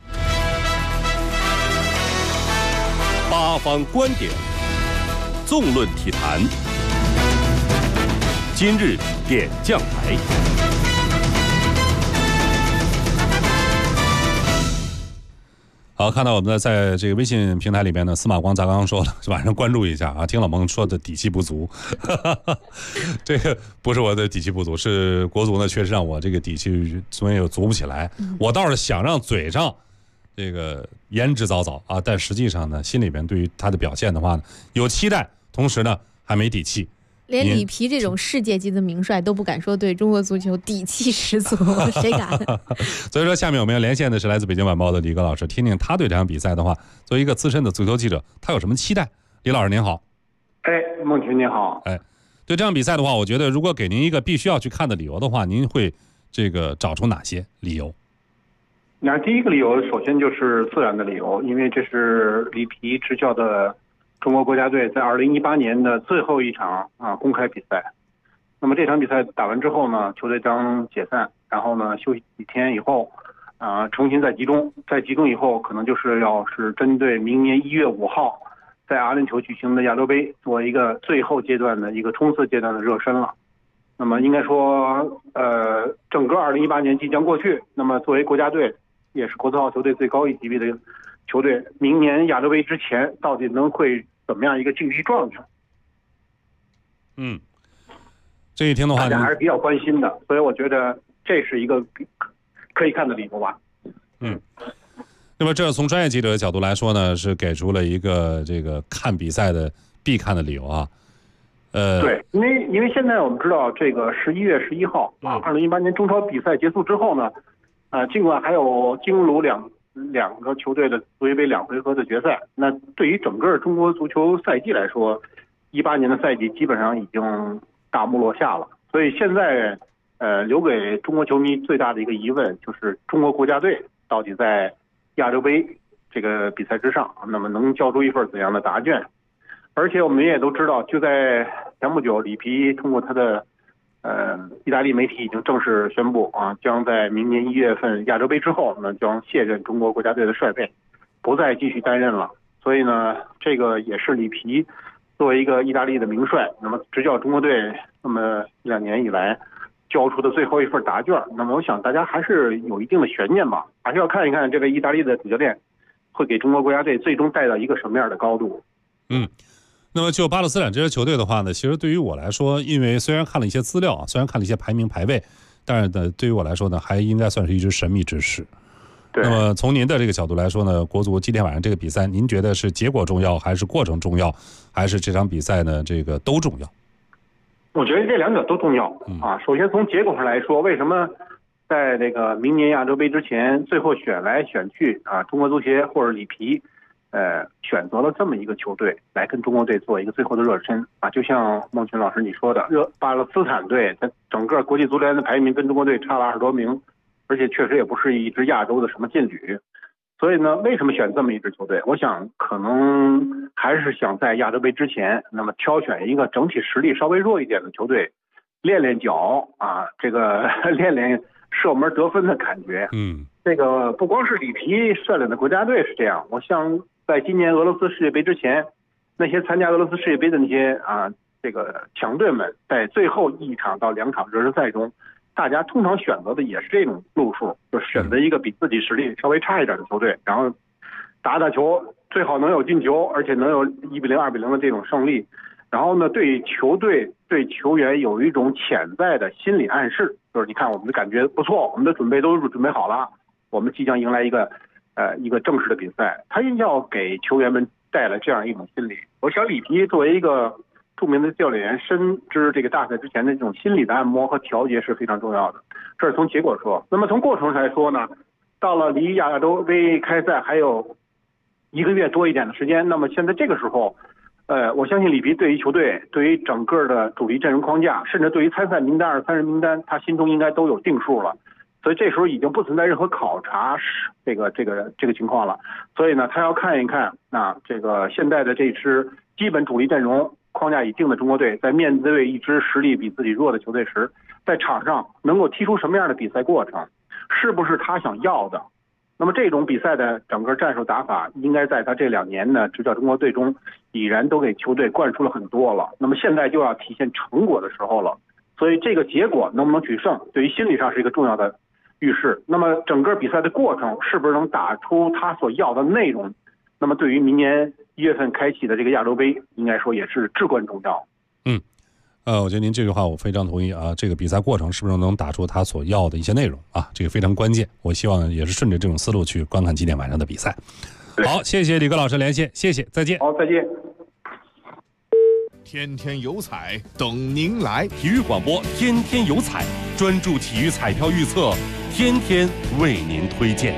八方观点，纵论体坛，今日点将台。好，看到我们在这个微信平台里边呢，司马光咱刚刚说了，晚上关注一下啊。听老蒙说的底气不足，这个不是我的底气不足，是国足呢确实让我这个底气总也足不起来。我倒是想让嘴上这个言之凿凿啊，但实际上呢，心里边对于他的表现的话呢，有期待，同时呢还没底气。 连里皮这种世界级的名帅都不敢说对中国足球底气十足，谁敢？ 所以说，下面我们要连线的是来自北京晚报的李哥老师，听听他对这场比赛的话，作为一个资深的足球记者，他有什么期待？李老师您好。 孟群您好。 对这场比赛的话，我觉得如果给您一个必须要去看的理由的话，您会这个找出哪些理由？ 那第一个理由，首先就是自然的理由，因为这是里皮执教的中国国家队在2018年的最后一场公开比赛。那么这场比赛打完之后呢，球队将解散，然后呢休息几天以后，重新再集中。在集中以后，可能就是要是针对明年1月5号在阿联酋举行的亚洲杯作为一个最后阶段的一个冲刺阶段的热身了。那么应该说，整个2018年即将过去，那么作为国家队，也是国字号球队最高一级别的球队，明年亚洲杯之前到底会怎么样一个竞技状态？ 这一听的话， 大家还是比较关心的，所以我觉得这是一个可以看的理由吧。 那么这从专业记者的角度来说呢，是给出了一个这个看比赛的必看的理由啊。 对，因为现在我们知道这个11月11号2018年中超比赛结束之后呢，尽管还有京鲁两个球队的足协杯2回合的决赛，那对于整个中国足球赛季来说，18年的赛季基本上已经大幕落下了。所以现在留给中国球迷最大的一个疑问就是中国国家队到底在亚洲杯这个比赛之上，那么能交出一份怎样的答卷？而且我们也都知道，就在前不久，里皮通过他的意大利媒体已经正式宣布将在明年1月份亚洲杯之后呢，将卸任中国国家队的帅备，不再继续担任了。所以呢，这个也是里皮作为一个意大利的名帅，那么执教中国队那么1-2年以来交出的最后一份答卷。那么我想大家还是有一定的悬念吧，还是要看一看这个意大利的主教练会给中国国家队最终带到一个什么样的高度。 那么就巴勒斯坦这支球队的话呢，其实对于我来说，因为虽然看了一些资料啊，虽然看了一些排名排位， 但是呢，对于我来说呢，还应该算是一支神秘之师。 对。 那么从您的这个角度来说呢，国足今天晚上这个比赛，您觉得是结果重要，还是过程重要，还是这场比赛呢这个都重要？ 我觉得这两者都重要啊。首先从结果上来说，为什么在这个明年亚洲杯之前，最后选来选去啊，中国足协或者里皮，选择了这么一个球队来跟中国队做一个最后的热身啊。就像孟群老师你说的，巴勒斯坦队在整个国际足联的排名跟中国队差了20多名，而且确实也不是一支亚洲的什么劲旅。所以呢，为什么选这么一支球队？我想可能还是想在亚洲杯之前，那么挑选一个整体实力稍微弱一点的球队，练练脚啊，这个练练射门得分的感觉。这个不光是里皮率领的国家队是这样，我想在今年俄罗斯世界杯之前，那些参加俄罗斯世界杯的那些这个强队们，在最后1场到2场热身赛中，大家通常选择的也是这种路数，就是选择一个比自己实力稍微差一点的球队，然后打球，最好能有进球，而且能有1-0、2-0的这种胜利。然后呢，对球队、对球员有一种潜在的心理暗示，就是你看我们的感觉不错，我们的准备都准备好了，我们即将迎来一个正式的比赛，他要给球员们带来这样一种心理。我想里皮作为一个著名的教练员，深知这个大赛之前的这种心理的按摩和调节是非常重要的。这是从结果说。那么从过程上来说呢，到了离亚洲杯开赛还有1个月多一点的时间，那么现在这个时候，我相信里皮对于球队、对于整个的主力阵容框架，甚至对于参赛名单、23人名单，他心中应该都有定数了。所以这时候已经不存在任何考察这个情况了。所以呢，他要看一看这个现在的这支基本主力阵容框架已定的中国队，在面对一支实力比自己弱的球队时，在场上能够踢出什么样的比赛过程，是不是他想要的？那么这种比赛的整个战术打法，应该在他这2年呢执教中国队中，已然都给球队灌输了很多了。那么现在就要体现成果的时候了。所以这个结果能不能取胜，对于心理上是一个重要的预示。那么整个比赛的过程是不是能打出他所要的内容？那么对于明年1月份开启的这个亚洲杯，应该说也是至关重要。 我觉得您这句话我非常同意啊。这个比赛过程是不是能打出他所要的一些内容啊？这个非常关键。我希望也是顺着这种思路去观看今天晚上的比赛。好，谢谢李哥老师连线，谢谢，再见。 好，再见。 天天有彩等您来，体育广播天天有彩，专注体育彩票预测，天天为您推荐。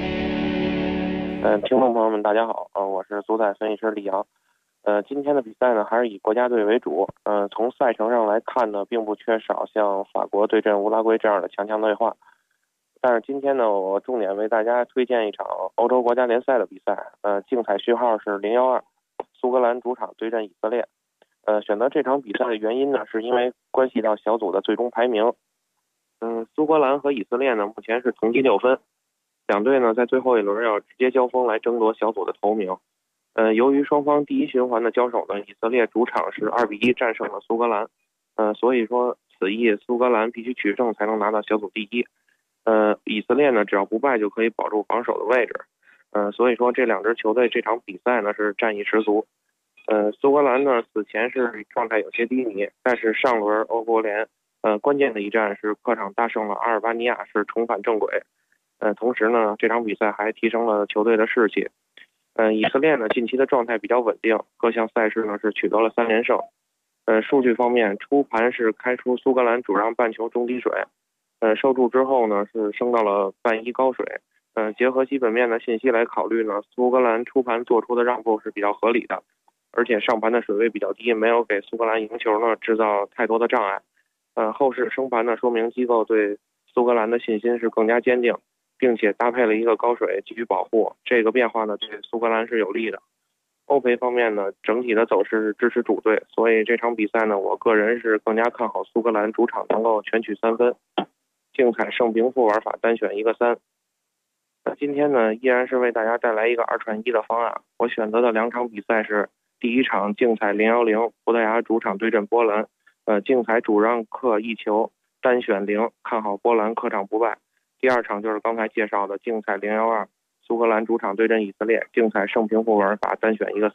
听众朋友们，大家好，我是足彩分析师李阳。今天的比赛呢，还是以国家队为主。从赛程上来看呢，并不缺少像法国对阵乌拉圭这样的强对话。但是今天呢，我重点为大家推荐一场欧洲国家联赛的比赛。竞彩序号是012，苏格兰主场对阵以色列。选择这场比赛的原因呢，是因为关系到小组的最终排名。苏格兰和以色列呢，目前是同积6分，两队呢在最后一轮要直接交锋来争夺小组的头名。由于双方第一循环的交手呢，以色列主场是2-1战胜了苏格兰，所以说此役苏格兰必须取胜才能拿到小组第一。以色列呢只要不败就可以保住榜首的位置。所以说这2支球队这场比赛呢是战意十足。苏格兰呢此前是状态有些低迷，但是上轮欧国联关键的一战是客场大胜了阿尔巴尼亚，是重返正轨。同时呢这场比赛还提升了球队的士气。以色列呢近期的状态比较稳定，各项赛事呢是取得了3连胜。数据方面，初盘是开出苏格兰主让半球中低水，受注之后呢是升到了半一高水。结合基本面的信息来考虑呢，苏格兰初盘做出的让步是比较合理的，而且上盘的水位比较低，没有给苏格兰赢球呢制造太多的障碍。后市升盘呢说明机构对苏格兰的信心是更加坚定，并且搭配了一个高水给予保护，这个变化呢对苏格兰是有利的。欧赔方面呢，整体的走势是支持主队，所以这场比赛呢，我个人是更加看好苏格兰主场能够全取3分。竞彩胜平负玩法单选1个3。今天呢，依然是为大家带来一个2串1的方案。我选择的2场比赛是第一场竞彩010，葡萄牙主场对阵波兰。竞彩主让客1球，单选0，看好波兰客场不败。第二场就是刚才介绍的竞彩012，苏格兰主场对阵以色列，竞彩胜平负玩法单选1个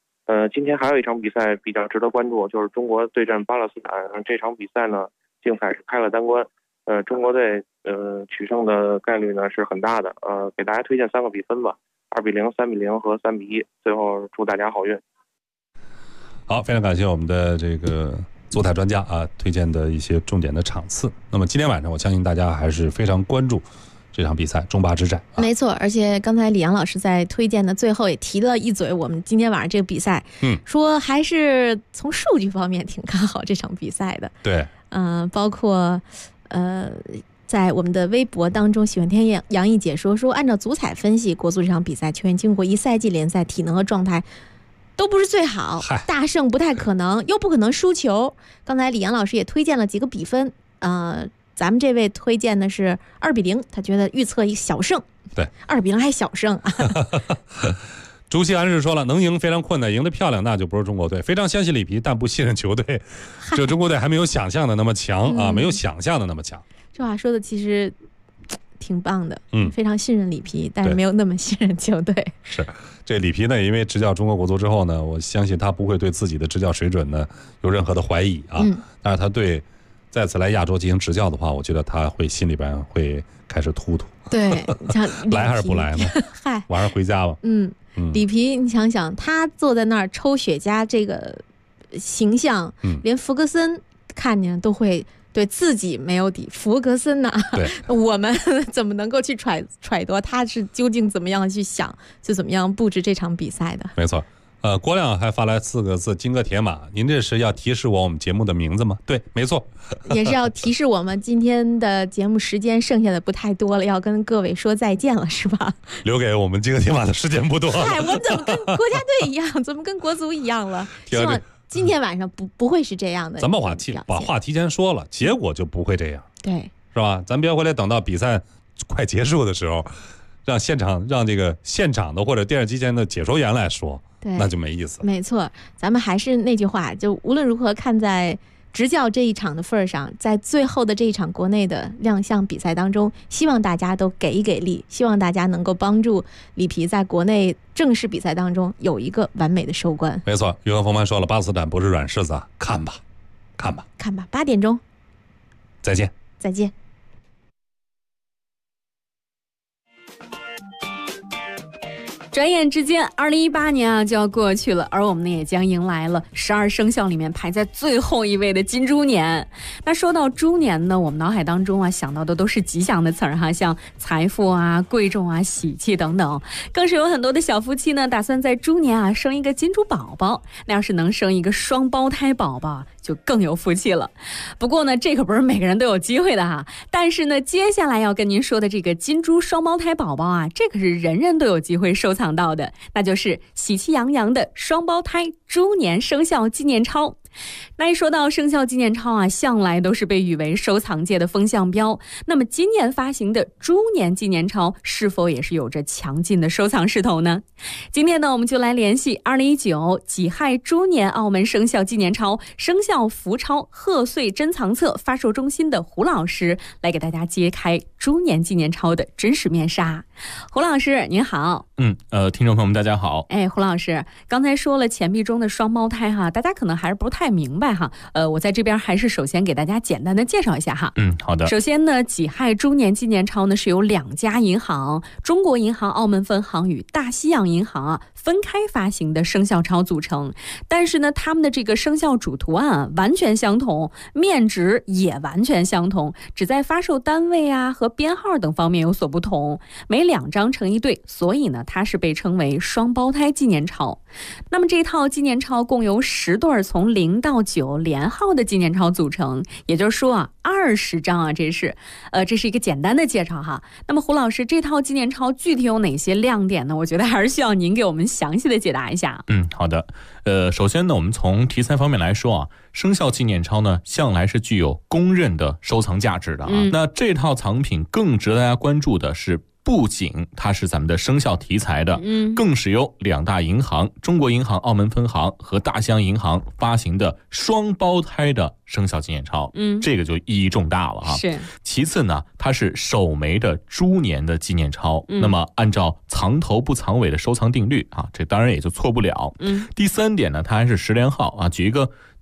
3。今天还有一场比赛比较值得关注，就是中国对阵巴勒斯坦。这场比赛呢，竞彩是开了单关， 中国队取胜的概率呢是很大的。给大家推荐3个比分吧：2-0、3-0和3-1。最后祝大家好运。 好，非常感谢我们的这个足彩专家啊推荐的一些重点的场次。那么今天晚上，我相信大家还是非常关注这场比赛中巴之战。 没错，而且刚才李阳老师在推荐的最后也提了一嘴，我们今天晚上这个比赛，说还是从数据方面挺看好这场比赛的。 对， 包括在我们的微博当中，喜欢天杨毅解说说，按照足彩分析，国足这场比赛球员经过1赛季联赛，体能和状态都不是最好，大胜不太可能，又不可能输球。刚才李阳老师也推荐了几个比分，咱们这位推荐的是2-0，他觉得预测一小胜。 对 ，2-0还小胜啊。 朱锡安是说了，能赢非常困难，赢得漂亮那就不是中国队。非常相信里皮，但不信任球队。这中国队还没有想象的那么强啊，没有想象的那么强。 这话说的其实挺棒的，非常信任里皮，但是没有那么信任球队。 是，这里皮呢，因为执教中国国足之后呢，我相信他不会对自己的执教水准呢有任何的怀疑啊。但是他对再次来亚洲进行执教的话，我觉得他会心里边会开始突突。 对，像来还是不来呢？ 嗨， 晚上回家吧。 里皮，你想想，他坐在那儿抽雪茄这个形象，连福格森看见都会对自己没有底。福格森呢？ 对， 我们怎么能够去揣度他是究竟怎么样去想，就怎么样布置这场比赛的？ 没错。郭亮还发来4个字：金戈铁马。您这是要提示我们节目的名字吗？对，没错， 也是要提示我们今天的节目时间剩下的不太多了，要跟各位说再见了，是吧？ 留给我们金戈铁马的时间不多了。 哎，我怎么跟国家队一样？怎么跟国足一样了？希望今天晚上不会是这样的。 咱们把话提前说了，结果就不会这样。 对， 是吧？咱别回来等到比赛快结束的时候，让这个现场的或者电视机前的解说员来说。那就没意思。 没错，咱们还是那句话，就无论如何看在执教这一场的份上，在最后的这一场国内的亮相比赛当中，希望大家都给一给力，希望大家能够帮助里皮在国内正式比赛当中有一个完美的收官。 没错，约翰冯曼说了，巴斯坦不是软柿子，看吧 8点钟再见。 转眼之间，2018年就要过去了，而我们呢也将迎来了12生肖里面排在最后一位的金猪年。那说到猪年呢，我们脑海当中想到的都是吉祥的词儿哈，像财富贵重喜气等等。更是有很多的小夫妻呢，打算在猪年生一个金猪宝宝。那要是能生一个双胞胎宝宝，就更有福气了。不过呢，这可不是每个人都有机会的哈。但是呢，接下来要跟您说的这个金猪双胞胎宝宝这可是人人都有机会收藏到的，那就是喜气洋洋的双胞胎猪年生肖纪念钞。那一说到生肖纪念钞向来都是被誉为收藏界的风向标。那么今年发行的猪年纪念钞是否也是有着强劲的收藏势头呢？今天呢，我们就来联系2019己亥猪年澳门生肖纪念钞生肖福钞贺岁珍藏册发售中心的胡老师，来给大家揭开猪年纪念钞的真实面纱。胡老师您好。 听众朋友们大家好。 胡老师刚才说了钱币中的双胞胎大家可能还是不太明白我在这边还是首先给大家简单的介绍一下好的。 首先呢，己亥猪年纪念钞呢是由2家银行中国银行澳门分行与大西洋银行分开发行的生肖钞组成，但是呢他们的这个生肖主图案完全相同，面值也完全相同，只在发售单位和编号等方面有所不同，每2张成一对，所以呢它是被称为双胞胎纪念钞。那么这套纪念钞共由10对从0到9连号的纪念钞组成，也就是说20张这是一个简单的介绍哈。那么胡老师，这套纪念钞具体有哪些亮点呢？我觉得还是需要您给我们详细的解答一下。 好的。首先呢，我们从题材方面来说生肖纪念钞呢向来是具有公认的收藏价值的那这套藏品更值得大家关注的是，不仅它是咱们的生肖题材的，更是由2大银行中国银行澳门分行和大西洋银行发行的双胞胎的生肖纪念钞，这个就意义重大了是。 其次呢，它是首枚的猪年的纪念钞，那么按照藏头不藏尾的收藏定律这当然也就错不了。第3点呢，它还是10连号举一个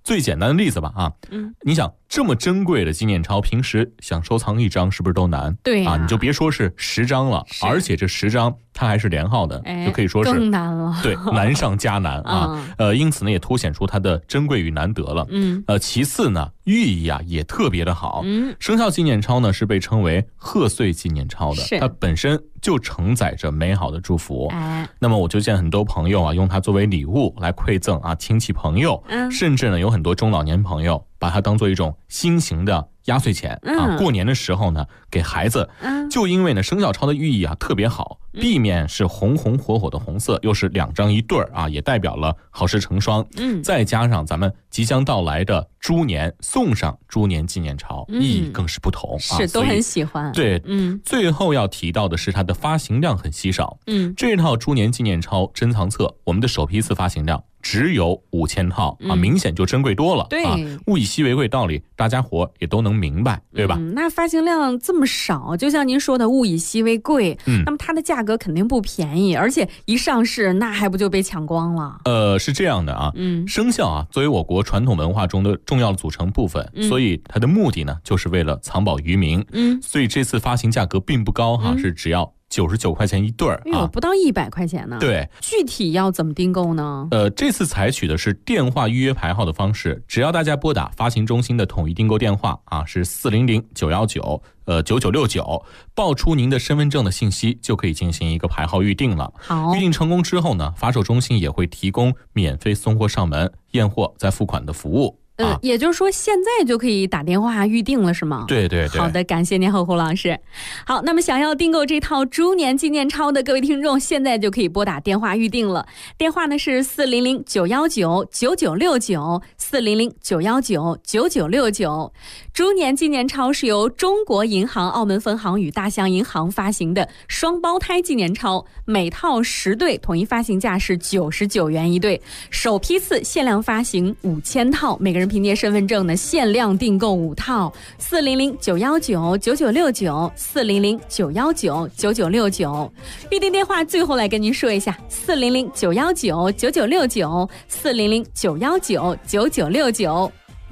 最简单的例子吧啊，你想这么珍贵的纪念钞，平时想收藏1张是不是都难？ 对啊，你就别说是10张了，而且这10张它还是连号的，就可以说是更难了。 对，难上加难啊。因此呢，也凸显出它的珍贵与难得了。其次呢，寓意啊也特别的好。生肖纪念钞呢是被称为贺岁纪念钞的，它本身就承载着美好的祝福。那么我就见很多朋友啊，用它作为礼物来馈赠啊亲戚朋友，甚至呢有很多中老年朋友把它当做一种新型的压岁钱啊，过年的时候呢给孩子。就因为呢生肖钞的寓意啊特别好，地面是红红火火的红色，又是2张一对儿啊，也代表了好事成双。再加上咱们即将到来的猪年，送上猪年纪念钞，意义更是不同。 是都很喜欢。 对，最后要提到的是它的发行量很稀少。这套猪年纪念钞珍藏册，我们的首批次发行量只有5000套啊，明显就珍贵多了。 对啊，物以稀为贵道理，大家伙也都能明白，对吧？ 那发行量这么少，就像您说的物以稀为贵，那么它的价格肯定不便宜，而且一上市那还不就被抢光了？ 是这样的啊，生肖啊作为我国传统文化中的重要的组成部分，所以它的目的呢就是为了藏宝于民。所以这次发行价格并不高哈，是只要99块钱一对儿啊， 不到100块钱呢。 对， 具体要怎么订购呢？ 这次采取的是电话预约排号的方式，只要大家拨打发行中心的统一订购电话啊，是400-919-9969，报出您的身份证的信息，就可以进行一个排号预定了。 好， 预定成功之后呢，发售中心也会提供免费送货上门、验货再付款的服务。 也就是说现在就可以打电话预定了是吗？ 对对对。 好的，感谢您侯老师。好，那么想要订购这套猪年纪念钞的各位听众，现在就可以拨打电话预定了。电话呢是400-919-9969，400-919-9969。猪年纪念钞是由中国银行澳门分行与大象银行发行的双胞胎纪念钞，每套10对，统一发行价是99元一对，首批次限量发行5000套，每个人凭借身份证呢限量订购5套。400-919-9969，400-919-9969。预定电话最后来跟您说一下，400-919-9969，400-919-9969。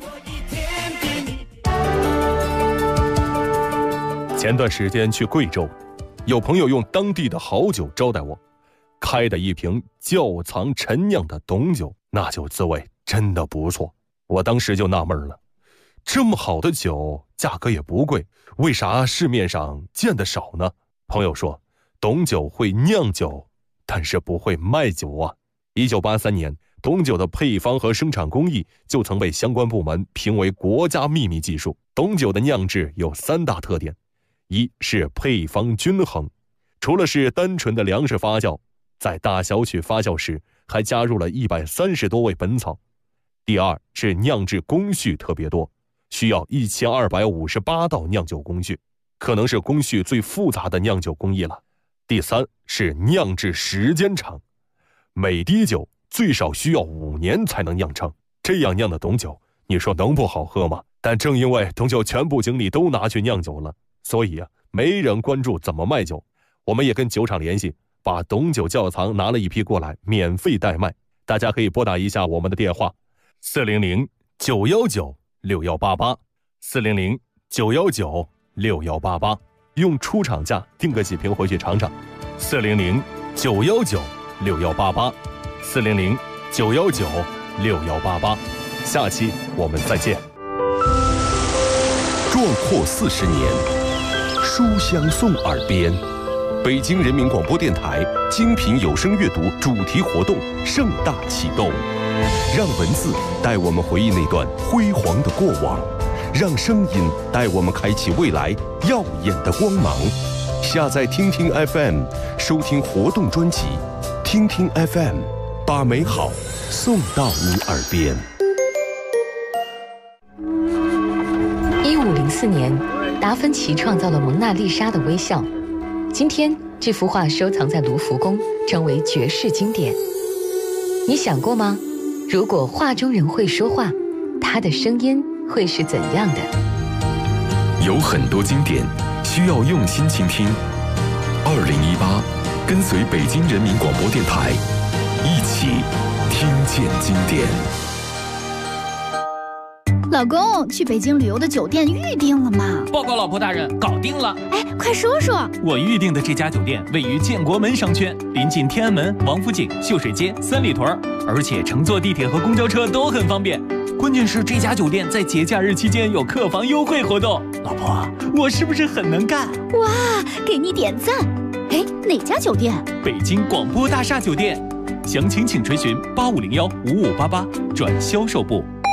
前段时间去贵州，有朋友用当地的好酒招待我，开的一瓶窖藏陈酿的董酒，那酒滋味真的不错。我当时就纳闷了，这么好的酒价格也不贵，为啥市面上见得少呢？朋友说，董酒会酿酒，但是不会卖酒啊。1983年，董酒的配方和生产工艺就曾被相关部门评为国家秘密技术。董酒的酿制有3大特点，一是配方均衡，除了是单纯的粮食发酵，在大小曲发酵时还加入了130多味本草。第二是酿制工序特别多，需要1258道酿酒工序，可能是工序最复杂的酿酒工艺了。第三是酿制时间长，每滴酒最少需要5年才能酿成，这样酿的董酒，你说能不好喝吗？但正因为董酒全部精力都拿去酿酒了，所以没人关注怎么卖酒。我们也跟酒厂联系，把董酒窖藏拿了一批过来，免费代卖。大家可以拨打一下我们的电话，400-919-6188，400-919-6188，用出厂价订个几瓶回去尝尝。400-919-6188，400-919-6188。下期我们再见。 壮阔40年，书香送耳边。北京人民广播电台精品有声阅读主题活动盛大启动，让文字带我们回忆那段辉煌的过往，让声音带我们开启未来耀眼的光芒。下载听听 FM， 收听活动专辑，听听 FM， 把美好送到你耳边。 1504年，达芬奇创造了蒙娜丽莎的微笑。今天，这幅画收藏在卢浮宫，成为绝世经典。你想过吗？如果画中人会说话，他的声音会是怎样的？ 有很多经典需要用心倾听。2018，跟随北京人民广播电台，一起听见经典。 老公，去北京旅游的酒店预定了吗？ 报告老婆大人，搞定了。 哎，快说说。 我预定的这家酒店位于建国门商圈，临近天安门、王府井、秀水街、三里屯，而且乘坐地铁和公交车都很方便。关键是这家酒店在节假日期间有客房优惠活动。老婆，我是不是很能干？ 哇，给你点赞。哎，哪家酒店？ 北京广播大厦酒店。详情请垂询85015588转销售部。